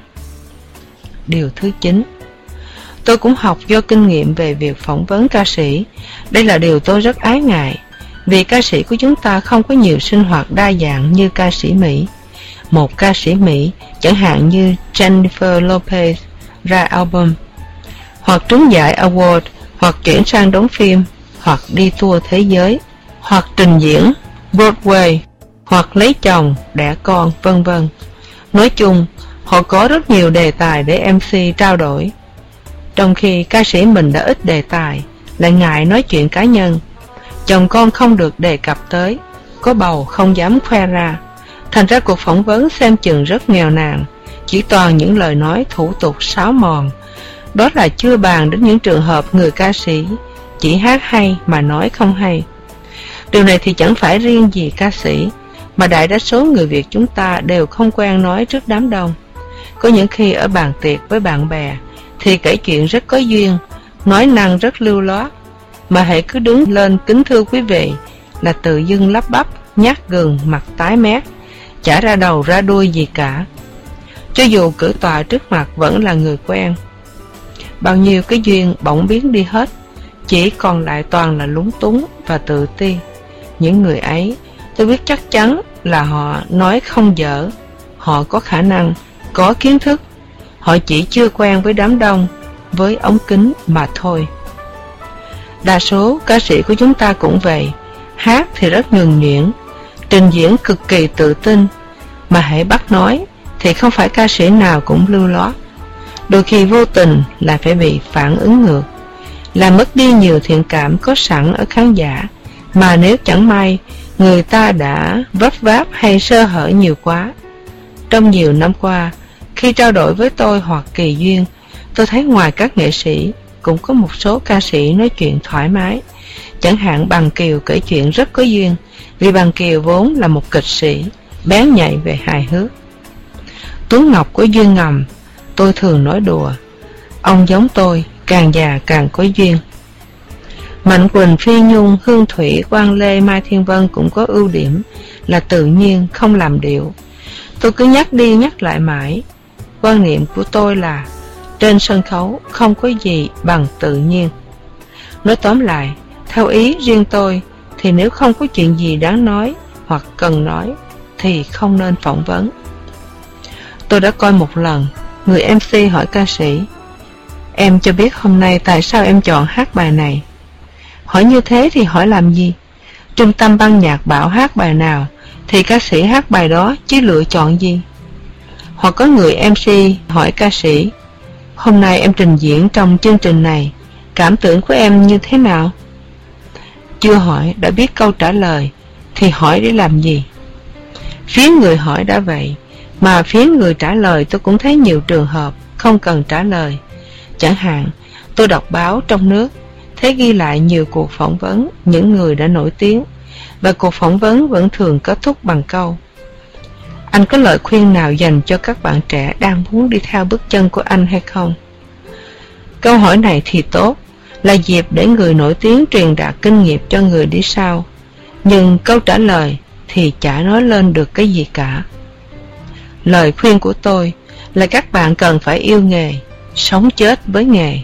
Điều thứ chín, tôi cũng học do kinh nghiệm về việc phỏng vấn ca sĩ. Đây là điều tôi rất ái ngại, vì ca sĩ của chúng ta không có nhiều sinh hoạt đa dạng như ca sĩ Mỹ. Một ca sĩ Mỹ, chẳng hạn như Jennifer Lopez, ra album, hoặc trúng giải award, hoặc chuyển sang đóng phim, hoặc đi tour thế giới, hoặc trình diễn Broadway, hoặc lấy chồng, đẻ con, vân vân. Nói chung, họ có rất nhiều đề tài để em xê trao đổi, trong khi ca sĩ mình đã ít đề tài, lại ngại nói chuyện cá nhân. Chồng con không được đề cập tới, có bầu không dám khoe ra. Thành ra cuộc phỏng vấn xem chừng rất nghèo nàn, chỉ toàn những lời nói thủ tục sáo mòn. Đó là chưa bàn đến những trường hợp người ca sĩ chỉ hát hay mà nói không hay. Điều này thì chẳng phải riêng gì ca sĩ, mà đại đa số người Việt chúng ta đều không quen nói trước đám đông. Có những khi ở bàn tiệc với bạn bè thì kể chuyện rất có duyên, nói năng rất lưu loát, mà hãy cứ đứng lên kính thưa quý vị là tự dưng lắp bắp, nhát gừng, mặt tái mét, chả ra đầu ra đuôi gì cả. Cho dù cử tọa trước mặt vẫn là người quen. Bao nhiêu cái duyên bỗng biến đi hết, chỉ còn lại toàn là lúng túng và tự ti. Những người ấy tôi biết chắc chắn là họ nói không dở, họ có khả năng, có kiến thức, họ chỉ chưa quen với đám đông, với ống kính mà thôi. Đa số ca sĩ của chúng ta cũng vậy, hát thì rất nhuần nhuyễn, trình diễn cực kỳ tự tin, mà hãy bắt nói thì không phải ca sĩ nào cũng lưu loát. Đôi khi vô tình là phải bị phản ứng ngược, làm mất đi nhiều thiện cảm có sẵn ở khán giả, mà nếu chẳng may người ta đã vấp váp hay sơ hở nhiều quá. Trong nhiều năm qua, khi trao đổi với tôi hoặc Kỳ Duyên, tôi thấy ngoài các nghệ sĩ cũng có một số ca sĩ nói chuyện thoải mái. Chẳng hạn Bằng Kiều kể chuyện rất có duyên, vì Bằng Kiều vốn là một kịch sĩ bén nhạy về hài hước. Tuấn Ngọc có duyên ngầm, tôi thường nói đùa, ông giống tôi, càng già càng có duyên. Mạnh Quỳnh, Phi Nhung, Hương Thủy, Quang Lê, Mai Thiên Vân cũng có ưu điểm là tự nhiên, không làm điệu. Tôi cứ nhắc đi nhắc lại mãi. Quan niệm của tôi là trên sân khấu không có gì bằng tự nhiên. Nói tóm lại, theo ý riêng tôi thì nếu không có chuyện gì đáng nói hoặc cần nói thì không nên phỏng vấn. Tôi đã coi một lần, người em xê hỏi ca sĩ: em cho biết hôm nay tại sao em chọn hát bài này? Hỏi như thế thì hỏi làm gì? Trung tâm ban nhạc bảo hát bài nào thì ca sĩ hát bài đó chứ lựa chọn gì. Hoặc có người em xê hỏi ca sĩ: hôm nay em trình diễn trong chương trình này, cảm tưởng của em như thế nào? Chưa hỏi đã biết câu trả lời thì hỏi để làm gì? Phía người hỏi đã vậy, mà phía người trả lời tôi cũng thấy nhiều trường hợp không cần trả lời. Chẳng hạn, tôi đọc báo trong nước, thấy ghi lại nhiều cuộc phỏng vấn những người đã nổi tiếng, và cuộc phỏng vấn vẫn thường kết thúc bằng câu: anh có lời khuyên nào dành cho các bạn trẻ đang muốn đi theo bước chân của anh hay không? Câu hỏi này thì tốt, là dịp để người nổi tiếng truyền đạt kinh nghiệm cho người đi sau, nhưng câu trả lời thì chả nói lên được cái gì cả. Lời khuyên của tôi là các bạn cần phải yêu nghề, sống chết với nghề.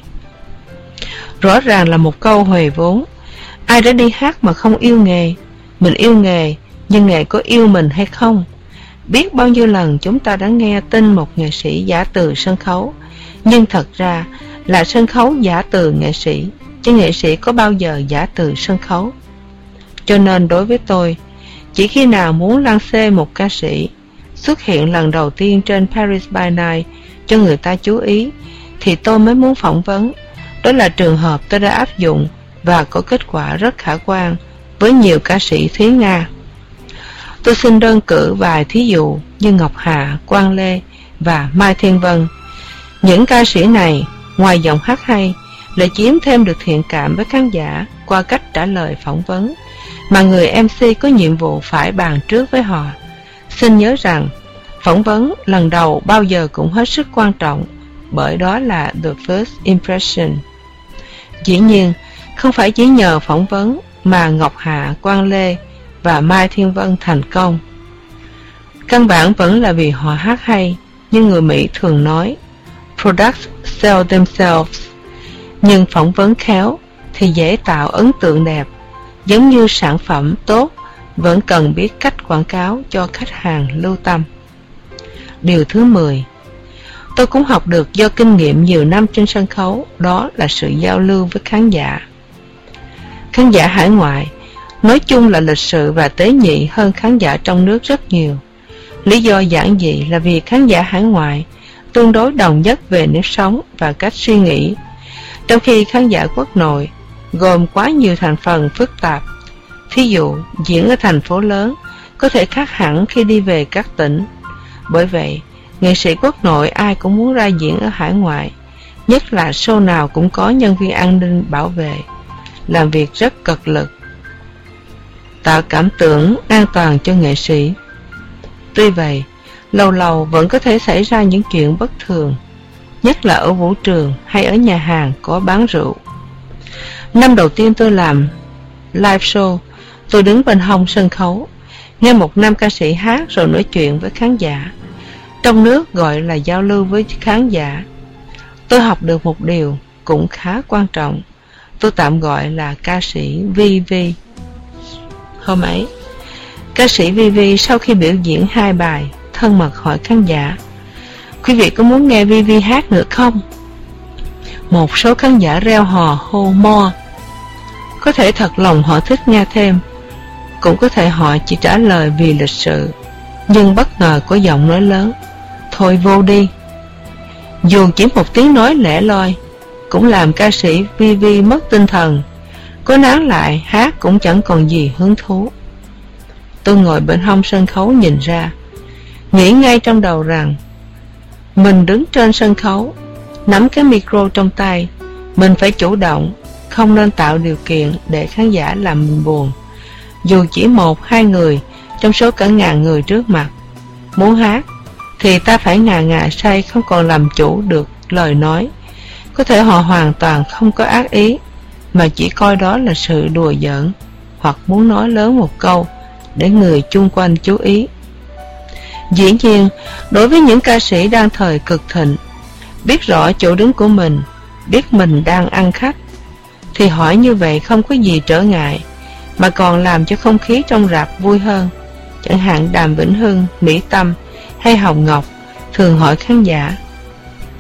Rõ ràng là một câu huề vốn. Ai đã đi hát mà không yêu nghề? Mình yêu nghề, nhưng nghề có yêu mình hay không? Biết bao nhiêu lần chúng ta đã nghe tin một nghệ sĩ giả từ sân khấu, nhưng thật ra là sân khấu giả từ nghệ sĩ, chứ nghệ sĩ có bao giờ giả từ sân khấu. Cho nên đối với tôi, chỉ khi nào muốn lăng xê một ca sĩ xuất hiện lần đầu tiên trên Paris by Night cho người ta chú ý, thì tôi mới muốn phỏng vấn. Đó là trường hợp tôi đã áp dụng và có kết quả rất khả quan với nhiều ca sĩ Thúy Nga. Tôi xin đơn cử vài thí dụ như Ngọc Hà, Quang Lê và Mai Thiên Vân. Những ca sĩ này, ngoài giọng hát hay, lại chiếm thêm được thiện cảm với khán giả qua cách trả lời phỏng vấn, mà người em xê có nhiệm vụ phải bàn trước với họ. Xin nhớ rằng, phỏng vấn lần đầu bao giờ cũng hết sức quan trọng, bởi đó là the first impression. Dĩ nhiên, không phải chỉ nhờ phỏng vấn mà Ngọc Hạ, Quang Lê và Mai Thiên Vân thành công. Căn bản vẫn là vì họ hát hay, như người Mỹ thường nói, products sell themselves. Nhưng phỏng vấn khéo thì dễ tạo ấn tượng đẹp, giống như sản phẩm tốt vẫn cần biết cách quảng cáo cho khách hàng lưu tâm. Điều thứ mười, tôi cũng học được do kinh nghiệm nhiều năm trên sân khấu, đó là sự giao lưu với khán giả. Khán giả hải ngoại nói chung là lịch sự và tế nhị hơn khán giả trong nước rất nhiều. Lý do giản dị là vì khán giả hải ngoại tương đối đồng nhất về nếp sống và cách suy nghĩ, trong khi khán giả quốc nội gồm quá nhiều thành phần phức tạp. Thí dụ, diễn ở thành phố lớn có thể khác hẳn khi đi về các tỉnh. Bởi vậy, nghệ sĩ quốc nội ai cũng muốn ra diễn ở hải ngoại, nhất là show nào cũng có nhân viên an ninh bảo vệ, làm việc rất cật lực, tạo cảm tưởng an toàn cho nghệ sĩ. Tuy vậy, lâu lâu vẫn có thể xảy ra những chuyện bất thường, nhất là ở vũ trường hay ở nhà hàng có bán rượu. Năm đầu tiên tôi làm live show, tôi đứng bên hông sân khấu, nghe một nam ca sĩ hát rồi nói chuyện với khán giả. Trong nước gọi là giao lưu với khán giả. Tôi học được một điều cũng khá quan trọng, tôi tạm gọi là ca sĩ vê vê. Hôm ấy, ca sĩ vê vê sau khi biểu diễn hai bài, thân mật hỏi khán giả: quý vị có muốn nghe vê vê hát nữa không? Một số khán giả reo hò hô mo. Có thể thật lòng họ thích nghe thêm, cũng có thể họ chỉ trả lời vì lịch sự, nhưng bất ngờ có giọng nói lớn: thôi vô đi. Dù chỉ một tiếng nói lẻ loi cũng làm ca sĩ vê vê mất tinh thần, có nán lại hát cũng chẳng còn gì hứng thú. Tôi ngồi bên hông sân khấu nhìn ra, nghĩ ngay trong đầu rằng mình đứng trên sân khấu, nắm cái micro trong tay, mình phải chủ động, không nên tạo điều kiện để khán giả làm mình buồn. Dù chỉ một hai người trong số cả ngàn người trước mặt muốn hát, thì ta phải ngà ngà say không còn làm chủ được lời nói. Có thể họ hoàn toàn không có ác ý, mà chỉ coi đó là sự đùa giỡn, hoặc muốn nói lớn một câu để người chung quanh chú ý. Dĩ nhiên, đối với những ca sĩ đang thời cực thịnh, biết rõ chỗ đứng của mình, biết mình đang ăn khách, thì hỏi như vậy không có gì trở ngại, mà còn làm cho không khí trong rạp vui hơn. Chẳng hạn Đàm Vĩnh Hưng, Mỹ Tâm hay Hồng Ngọc thường hỏi khán giả: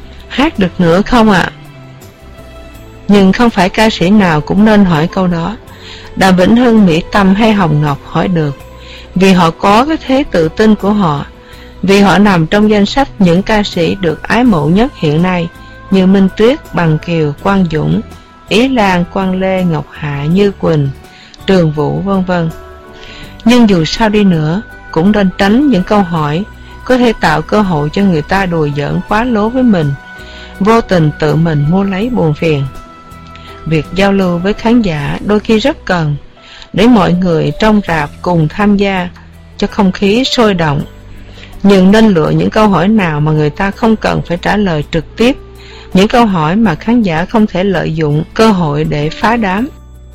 hát được nữa không ạ? À? Nhưng không phải ca sĩ nào cũng nên hỏi câu đó, Đàm Vĩnh Hưng, Mỹ Tâm hay Hồng Ngọc hỏi được, vì họ có cái thế tự tin của họ, vì họ nằm trong danh sách những ca sĩ được ái mộ nhất hiện nay như Minh Tuyết, Bằng Kiều, Quang Dũng, Ý Lan, Quang Lê, Ngọc Hạ, Như Quỳnh, Trường Vũ, vân vân. Nhưng dù sao đi nữa, cũng nên tránh những câu hỏi có thể tạo cơ hội cho người ta đùa giỡn quá lố với mình, vô tình tự mình mua lấy buồn phiền. Việc giao lưu với khán giả đôi khi rất cần, để mọi người trong rạp cùng tham gia cho không khí sôi động. Nhưng nên lựa những câu hỏi nào mà người ta không cần phải trả lời trực tiếp, những câu hỏi mà khán giả không thể lợi dụng cơ hội để phá đám.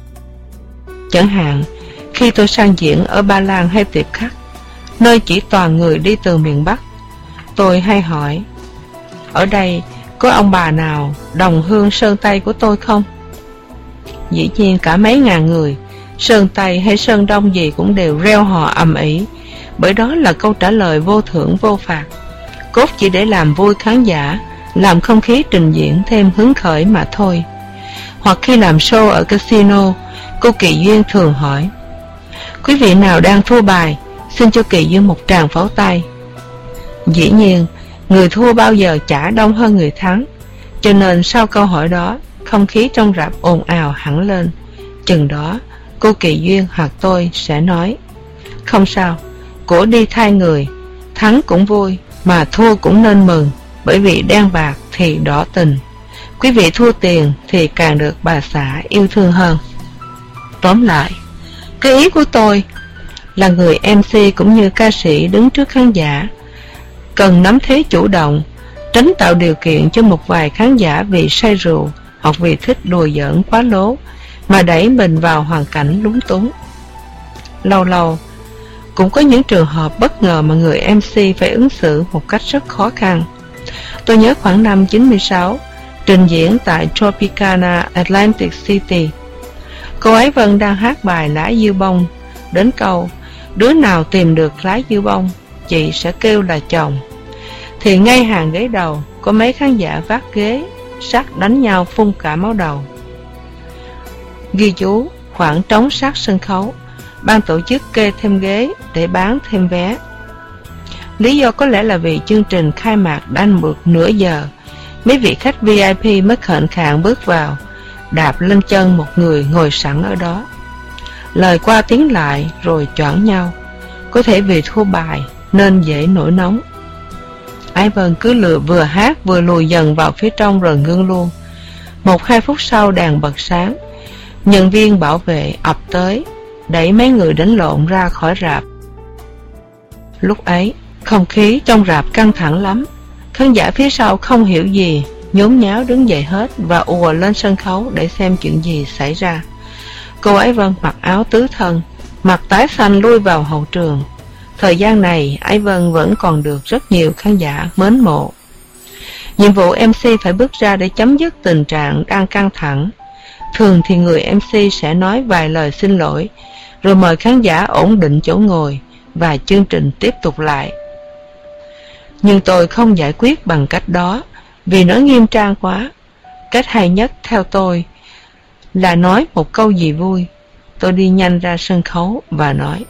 Chẳng hạn, khi tôi sang diễn ở Ba Lan hay tiệp khắc, nơi chỉ toàn người đi từ miền Bắc, tôi hay hỏi, ở đây có ông bà nào đồng hương Sơn Tây của tôi không? Dĩ nhiên cả mấy ngàn người, Sơn Tây hay Sơn Đông gì cũng đều reo hò ầm ĩ, bởi đó là câu trả lời vô thưởng vô phạt, cốt chỉ để làm vui khán giả, làm không khí trình diễn thêm hứng khởi mà thôi. Hoặc khi làm show ở casino, cô Kỳ Duyên thường hỏi, quý vị nào đang thua bài, xin cho Kỳ Duyên một tràng pháo tay. Dĩ nhiên, người thua bao giờ chả đông hơn người thắng, cho nên sau câu hỏi đó, không khí trong rạp ồn ào hẳn lên. Chừng đó, cô Kỳ Duyên hoặc tôi sẽ nói, không sao, của đi thay người, thắng cũng vui, mà thua cũng nên mừng, bởi vì đen bạc thì đỏ tình. Quý vị thua tiền thì càng được bà xã yêu thương hơn. Tóm lại, cái ý của tôi là người em xê cũng như ca sĩ đứng trước khán giả cần nắm thế chủ động, tránh tạo điều kiện cho một vài khán giả vì say rượu hoặc vì thích đùa giỡn quá lố mà đẩy mình vào hoàn cảnh lúng túng. Lâu lâu cũng có những trường hợp bất ngờ mà người em xê phải ứng xử một cách rất khó khăn. Tôi nhớ khoảng năm chín mươi sáu, trình diễn tại Tropicana Atlantic City, cô ấy Vân đang hát bài Lá Diêu Bông, đến câu đứa nào tìm được lá diêu bông chị sẽ kêu là chồng, thì ngay hàng ghế đầu có mấy khán giả vác ghế sắt đánh nhau phun cả máu đầu. Ghi chú khoảng trống sát sân khấu, ban tổ chức kê thêm ghế để bán thêm vé. Lý do có lẽ là vì chương trình khai mạc đã được nửa giờ, mấy vị khách vi ai pi mới khệnh khạng bước vào, đạp lên chân một người ngồi sẵn ở đó. Lời qua tiếng lại rồi choảng nhau, có thể vì thua bài nên dễ nổi nóng. Ái Vân cứ lừa vừa hát vừa lùi dần vào phía trong rồi ngưng luôn. Một hai phút sau đèn bật sáng, nhân viên bảo vệ ập tới, đẩy mấy người đánh lộn ra khỏi rạp. Lúc ấy, không khí trong rạp căng thẳng lắm. Khán giả phía sau không hiểu gì, nhốn nháo đứng dậy hết và ùa lên sân khấu để xem chuyện gì xảy ra. Cô Ái Vân mặc áo tứ thân, mặt tái xanh lui vào hậu trường. Thời gian này, Ái Vân vẫn còn được rất nhiều khán giả mến mộ. Nhiệm vụ em xê phải bước ra để chấm dứt tình trạng đang căng thẳng. Thường thì người em xê sẽ nói vài lời xin lỗi, rồi mời khán giả ổn định chỗ ngồi và chương trình tiếp tục lại. Nhưng tôi không giải quyết bằng cách đó, vì nó nghiêm trang quá. Cách hay nhất theo tôi là nói một câu gì vui. Tôi đi nhanh ra sân khấu và nói,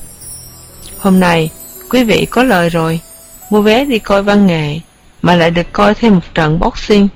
hôm nay quý vị có lời rồi, mua vé đi coi văn nghệ mà lại được coi thêm một trận boxing.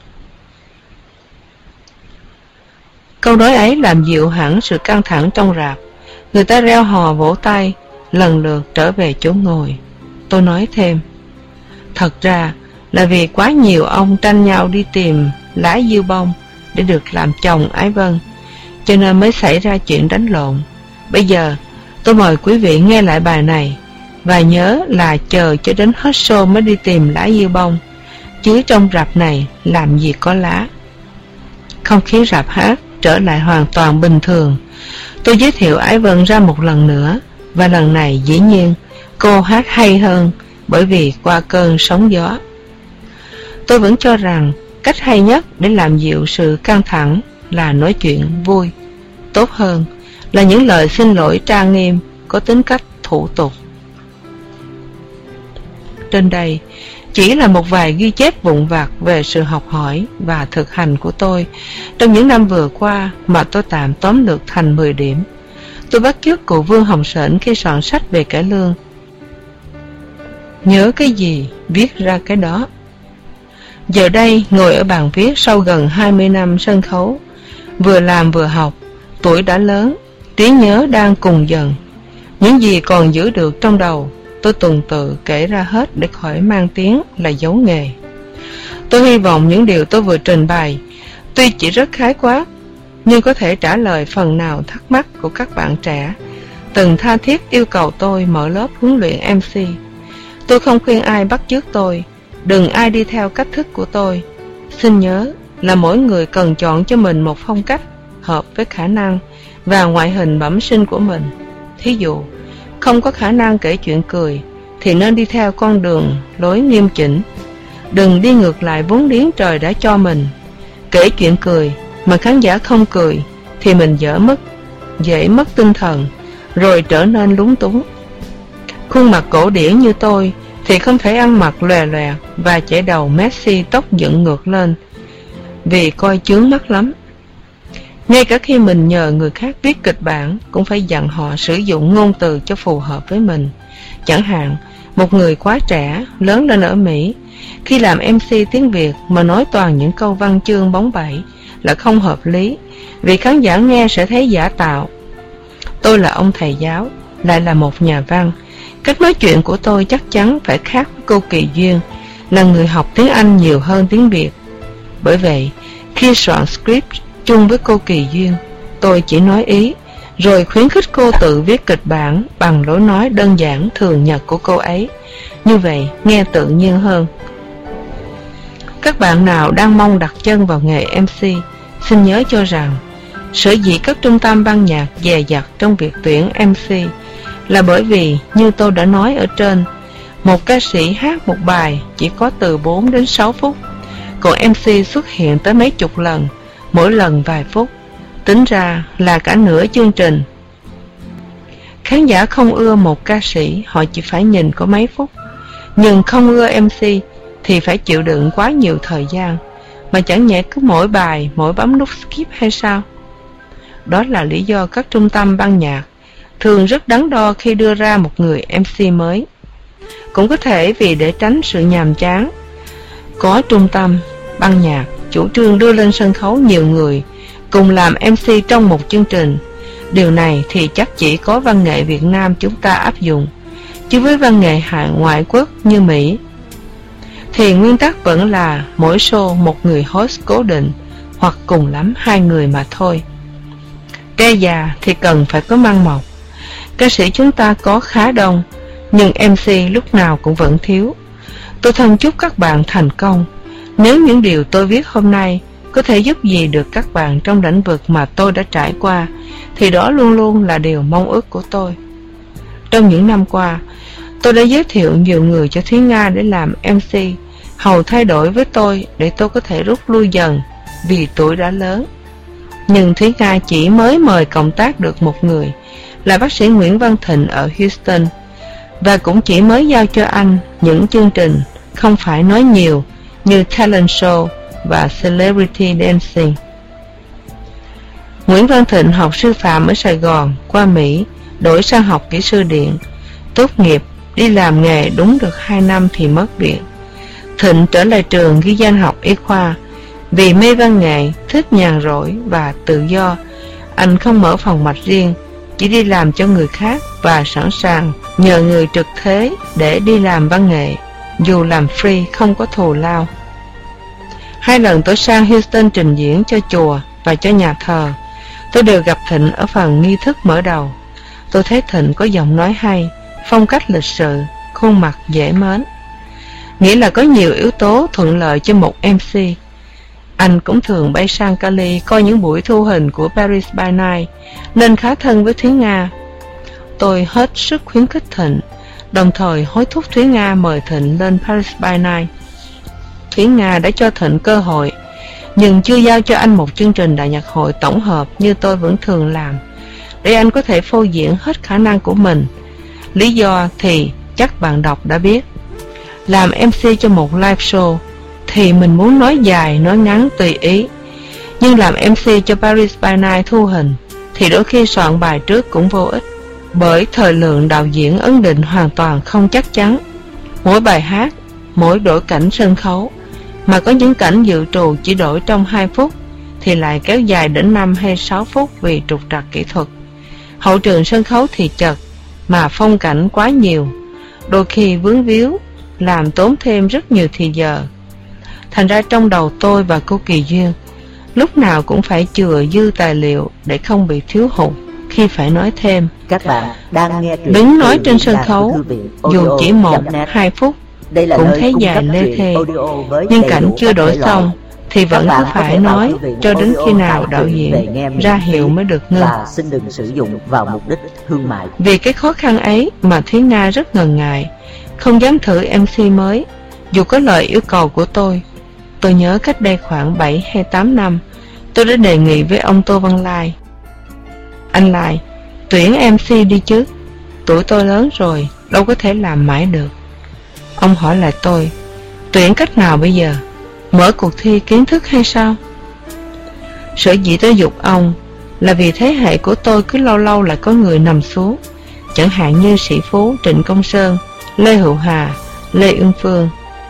Câu nói ấy làm dịu hẳn sự căng thẳng trong rạp. Người ta reo hò vỗ tay, lần lượt trở về chỗ ngồi. Tôi nói thêm, thật ra là vì quá nhiều ông tranh nhau đi tìm lá diêu bông để được làm chồng Ái Vân, cho nên mới xảy ra chuyện đánh lộn. Bây giờ tôi mời quý vị nghe lại bài này, và nhớ là chờ cho đến hết show mới đi tìm lá diêu bông, chứ trong rạp này làm gì có lá. Không khí rạp hát trở lại hoàn toàn bình thường. Tôi giới thiệu Ái Vân ra một lần nữa, và lần này dĩ nhiên cô hát hay hơn, bởi vì qua cơn sóng gió. Tôi vẫn cho rằng cách hay nhất để làm dịu sự căng thẳng là nói chuyện vui. Tốt hơn là những lời xin lỗi trang nghiêm, có tính cách thủ tục. Trên đây chỉ là một vài ghi chép vụn vặt về sự học hỏi và thực hành của tôi trong những năm vừa qua mà tôi tạm tóm lược thành mười điểm. tôi bắt chước cụ Vương Hồng Sển khi soạn sách về cải lương. Nhớ cái gì, viết ra cái đó. Giờ đây, ngồi ở bàn viết sau gần hai mươi năm sân khấu, vừa làm vừa học, tuổi đã lớn, trí nhớ đang cùng dần. Những gì còn giữ được trong đầu, tôi tuần tự kể ra hết để khỏi mang tiếng là giấu nghề. Tôi hy vọng những điều tôi vừa trình bày, tuy chỉ rất khái quát, nhưng có thể trả lời phần nào thắc mắc của các bạn trẻ từng tha thiết yêu cầu tôi mở lớp huấn luyện em xê. Tôi không khuyên ai bắt chước tôi, đừng ai đi theo cách thức của tôi. Xin nhớ là mỗi người cần chọn cho mình một phong cách hợp với khả năng và ngoại hình bẩm sinh của mình. Thí dụ, không có khả năng kể chuyện cười thì nên đi theo con đường lối nghiêm chỉnh. Đừng đi ngược lại vốn liếng trời đã cho mình. Kể chuyện cười mà khán giả không cười thì mình dở mất, dễ mất tinh thần, rồi trở nên lúng túng. Khuôn mặt cổ điển như tôi thì không thể ăn mặc lòe lòe và chải đầu Messi tóc dựng ngược lên, vì coi chướng mắt lắm. Ngay cả khi mình nhờ người khác viết kịch bản, cũng phải dặn họ sử dụng ngôn từ cho phù hợp với mình. Chẳng hạn, một người quá trẻ, lớn lên ở Mỹ, khi làm em xê tiếng Việt mà nói toàn những câu văn chương bóng bẩy là không hợp lý, vì khán giả nghe sẽ thấy giả tạo. Tôi là ông thầy giáo, lại là một nhà văn. Cách nói chuyện của tôi chắc chắn phải khác với cô Kỳ Duyên, là người học tiếng Anh nhiều hơn tiếng Việt. Bởi vậy, khi soạn script chung với cô Kỳ Duyên, tôi chỉ nói ý, rồi khuyến khích cô tự viết kịch bản bằng lối nói đơn giản thường nhật của cô ấy. Như vậy, nghe tự nhiên hơn. Các bạn nào đang mong đặt chân vào nghề em xê, xin nhớ cho rằng, sở dĩ các trung tâm ban nhạc dè dặt trong việc tuyển em xê là bởi vì, như tôi đã nói ở trên, một ca sĩ hát một bài chỉ có từ bốn đến sáu phút, còn em xê xuất hiện tới mấy chục lần, mỗi lần vài phút, tính ra là cả nửa chương trình. Khán giả không ưa một ca sĩ, họ chỉ phải nhìn có mấy phút, nhưng không ưa em xê thì phải chịu đựng quá nhiều thời gian, mà chẳng nhẽ cứ mỗi bài mỗi bấm nút skip hay sao? Đó là lý do các trung tâm ban nhạc thường rất đắn đo khi đưa ra một người em xê mới. Cũng có thể vì để tránh sự nhàm chán, có trung tâm ban nhạc chủ trương đưa lên sân khấu nhiều người cùng làm em xê trong một chương trình. Điều này thì chắc chỉ có văn nghệ Việt Nam chúng ta áp dụng, chứ với văn nghệ hải ngoại quốc như Mỹ thì nguyên tắc vẫn là mỗi show một người host cố định, hoặc cùng lắm hai người mà thôi. Cây già thì cần phải có măng mọc. Ca sĩ chúng ta có khá đông, nhưng em xê lúc nào cũng vẫn thiếu. Tôi thân chúc các bạn thành công. Nếu những điều tôi viết hôm nay có thể giúp gì được các bạn trong lĩnh vực mà tôi đã trải qua, thì đó luôn luôn là điều mong ước của tôi. Trong những năm qua, tôi đã giới thiệu nhiều người cho Thúy Nga để làm em xê, hầu thay đổi với tôi để tôi có thể rút lui dần vì tuổi đã lớn. Nhưng Thúy Nga chỉ mới mời cộng tác được một người, là bác sĩ Nguyễn Văn Thịnh ở Houston, và cũng chỉ mới giao cho anh những chương trình không phải nói nhiều như talent show và celebrity dancing. Nguyễn Văn Thịnh học sư phạm ở Sài Gòn, qua Mỹ, đổi sang học kỹ sư điện, tốt nghiệp, đi làm nghề đúng được hai năm thì mất việc. Thịnh trở lại trường ghi danh học y khoa. Vì mê văn nghệ, thích nhàn rỗi và tự do, anh không mở phòng mạch riêng, chỉ đi làm cho người khác và sẵn sàng nhờ người trực thế để đi làm văn nghệ, dù làm free không có thù lao. Hai lần tôi sang Houston trình diễn cho chùa và cho nhà thờ, tôi đều gặp Thịnh ở phần nghi thức mở đầu. Tôi thấy Thịnh có giọng nói hay, phong cách lịch sự, khuôn mặt dễ mến, nghĩa là có nhiều yếu tố thuận lợi cho một em xê. Anh cũng thường bay sang Cali coi những buổi thu hình của Paris by Night, nên khá thân với Thúy Nga. Tôi hết sức khuyến khích Thịnh, đồng thời hối thúc Thúy Nga mời Thịnh lên Paris by Night. Thúy Nga đã cho Thịnh cơ hội, nhưng chưa giao cho anh một chương trình đại nhạc hội tổng hợp như tôi vẫn thường làm, để anh có thể phô diễn hết khả năng của mình. Lý do thì chắc bạn đọc đã biết. Làm em xê cho một live show thì mình muốn nói dài, nói ngắn tùy ý. Nhưng làm em xê cho Paris by Night thu hình thì đôi khi soạn bài trước cũng vô ích, bởi thời lượng đạo diễn ấn định hoàn toàn không chắc chắn. Mỗi bài hát, mỗi đổi cảnh sân khấu, mà có những cảnh dự trù chỉ đổi trong hai phút thì lại kéo dài đến năm hay sáu phút vì trục trặc kỹ thuật. Hậu trường sân khấu thì chật, mà phong cảnh quá nhiều, đôi khi vướng víu, làm tốn thêm rất nhiều thì giờ. Thành ra trong đầu tôi và cô Kỳ Duyên lúc nào cũng phải chừa dư tài liệu để không bị thiếu hụt khi phải nói thêm. Các bạn đang nghe truyện đứng nói trên sân khấu dù chỉ một hai phút cũng thấy dài lê thê, nhưng cảnh chưa đổi xong thì vẫn cứ phải nói cho đến khi nào đạo diễn ra hiệu mới được ngưng. Và xin đừng sử dụng vào mục đích thương mại. Vì cái khó khăn ấy mà Thúy Nga rất ngần ngại, không dám thử em xê mới dù có lời yêu cầu của tôi. Tôi nhớ cách đây khoảng bảy hay tám năm, tôi đã đề nghị với ông Tô Văn Lai: anh Lai, tuyển em xê đi chứ, tuổi tôi lớn rồi, đâu có thể làm mãi được. Ông hỏi lại tôi: tuyển cách nào bây giờ? Mở cuộc thi kiến thức hay sao? Sở dĩ tôi giục ông là vì thế hệ của tôi cứ lâu lâu lại có người nằm xuống, chẳng hạn như Sĩ Phú, Trịnh Công Sơn, Lê Hữu Hà, Lê Ưng Phương.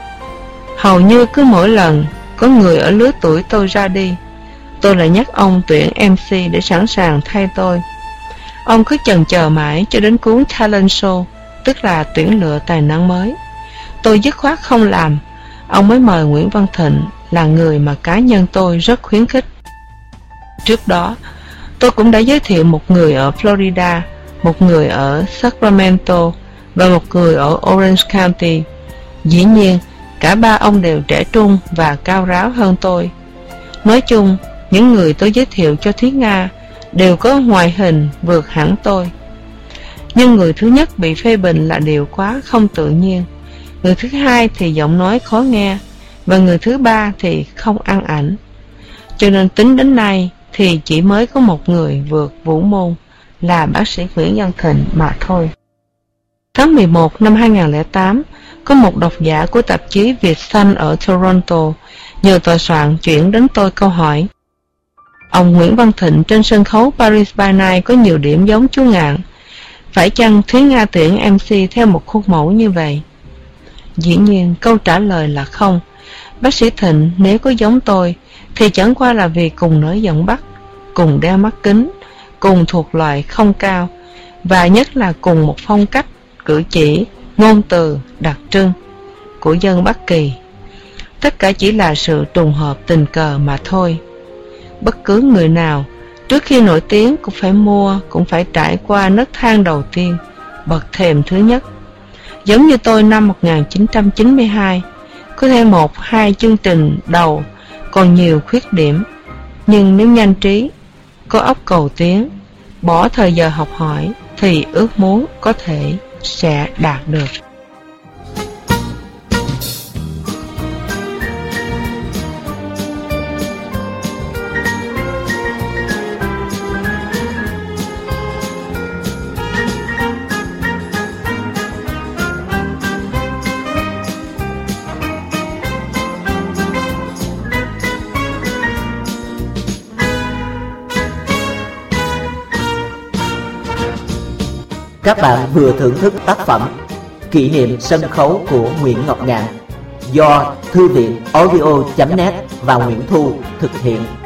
Hầu như cứ mỗi lần có người ở lứa tuổi tôi ra đi, tôi lại nhắc ông tuyển em xê để sẵn sàng thay tôi. Ông cứ chần chờ mãi cho đến cuốn Talent Show, tức là tuyển lựa tài năng mới, tôi dứt khoát không làm. Ông mới mời Nguyễn Văn Thịnh, là người mà cá nhân tôi rất khuyến khích. Trước đó, tôi cũng đã giới thiệu một người ở Florida, một người ở Sacramento và một người ở Orange County. Dĩ nhiên, cả ba ông đều trẻ trung và cao ráo hơn tôi. Nói chung, những người tôi giới thiệu cho Thúy Nga đều có ngoại hình vượt hẳn tôi. Nhưng người thứ nhất bị phê bình là điệu quá không tự nhiên, người thứ hai thì giọng nói khó nghe, và người thứ ba thì không ăn ảnh. Cho nên tính đến nay thì chỉ mới có một người vượt vũ môn, là bác sĩ Nguyễn Văn Thịnh mà thôi. Tháng mười một năm hai nghìn không trăm lẻ tám, có một độc giả của tạp chí Việt Sun ở Toronto nhờ tòa soạn chuyển đến tôi câu hỏi: ông Nguyễn Văn Thịnh trên sân khấu Paris by Night có nhiều điểm giống chú Ngạn, phải chăng Thúy Nga tuyển em xê theo một khuôn mẫu như vậy? Dĩ nhiên câu trả lời là không. Bác sĩ Thịnh nếu có giống tôi thì chẳng qua là vì cùng nói giọng Bắc, cùng đeo mắt kính, cùng thuộc loại không cao, và nhất là cùng một phong cách, cử chỉ, ngôn từ đặc trưng của dân Bắc Kỳ. Tất cả chỉ là sự trùng hợp tình cờ mà thôi. Bất cứ người nào trước khi nổi tiếng cũng phải mua, cũng phải trải qua nấc thang đầu tiên, bậc thềm thứ nhất. Giống như tôi năm một nghìn chín trăm chín mươi hai, có thêm một hai chương trình đầu còn nhiều khuyết điểm, nhưng nếu nhanh trí, có óc cầu tiến, bỏ thời giờ học hỏi thì ước muốn có thể sẽ đạt được. Các bạn vừa thưởng thức tác phẩm Kỷ niệm sân khấu của Nguyễn Ngọc Ngạn do Thư viện audio chấm net và Nguyễn Thu thực hiện.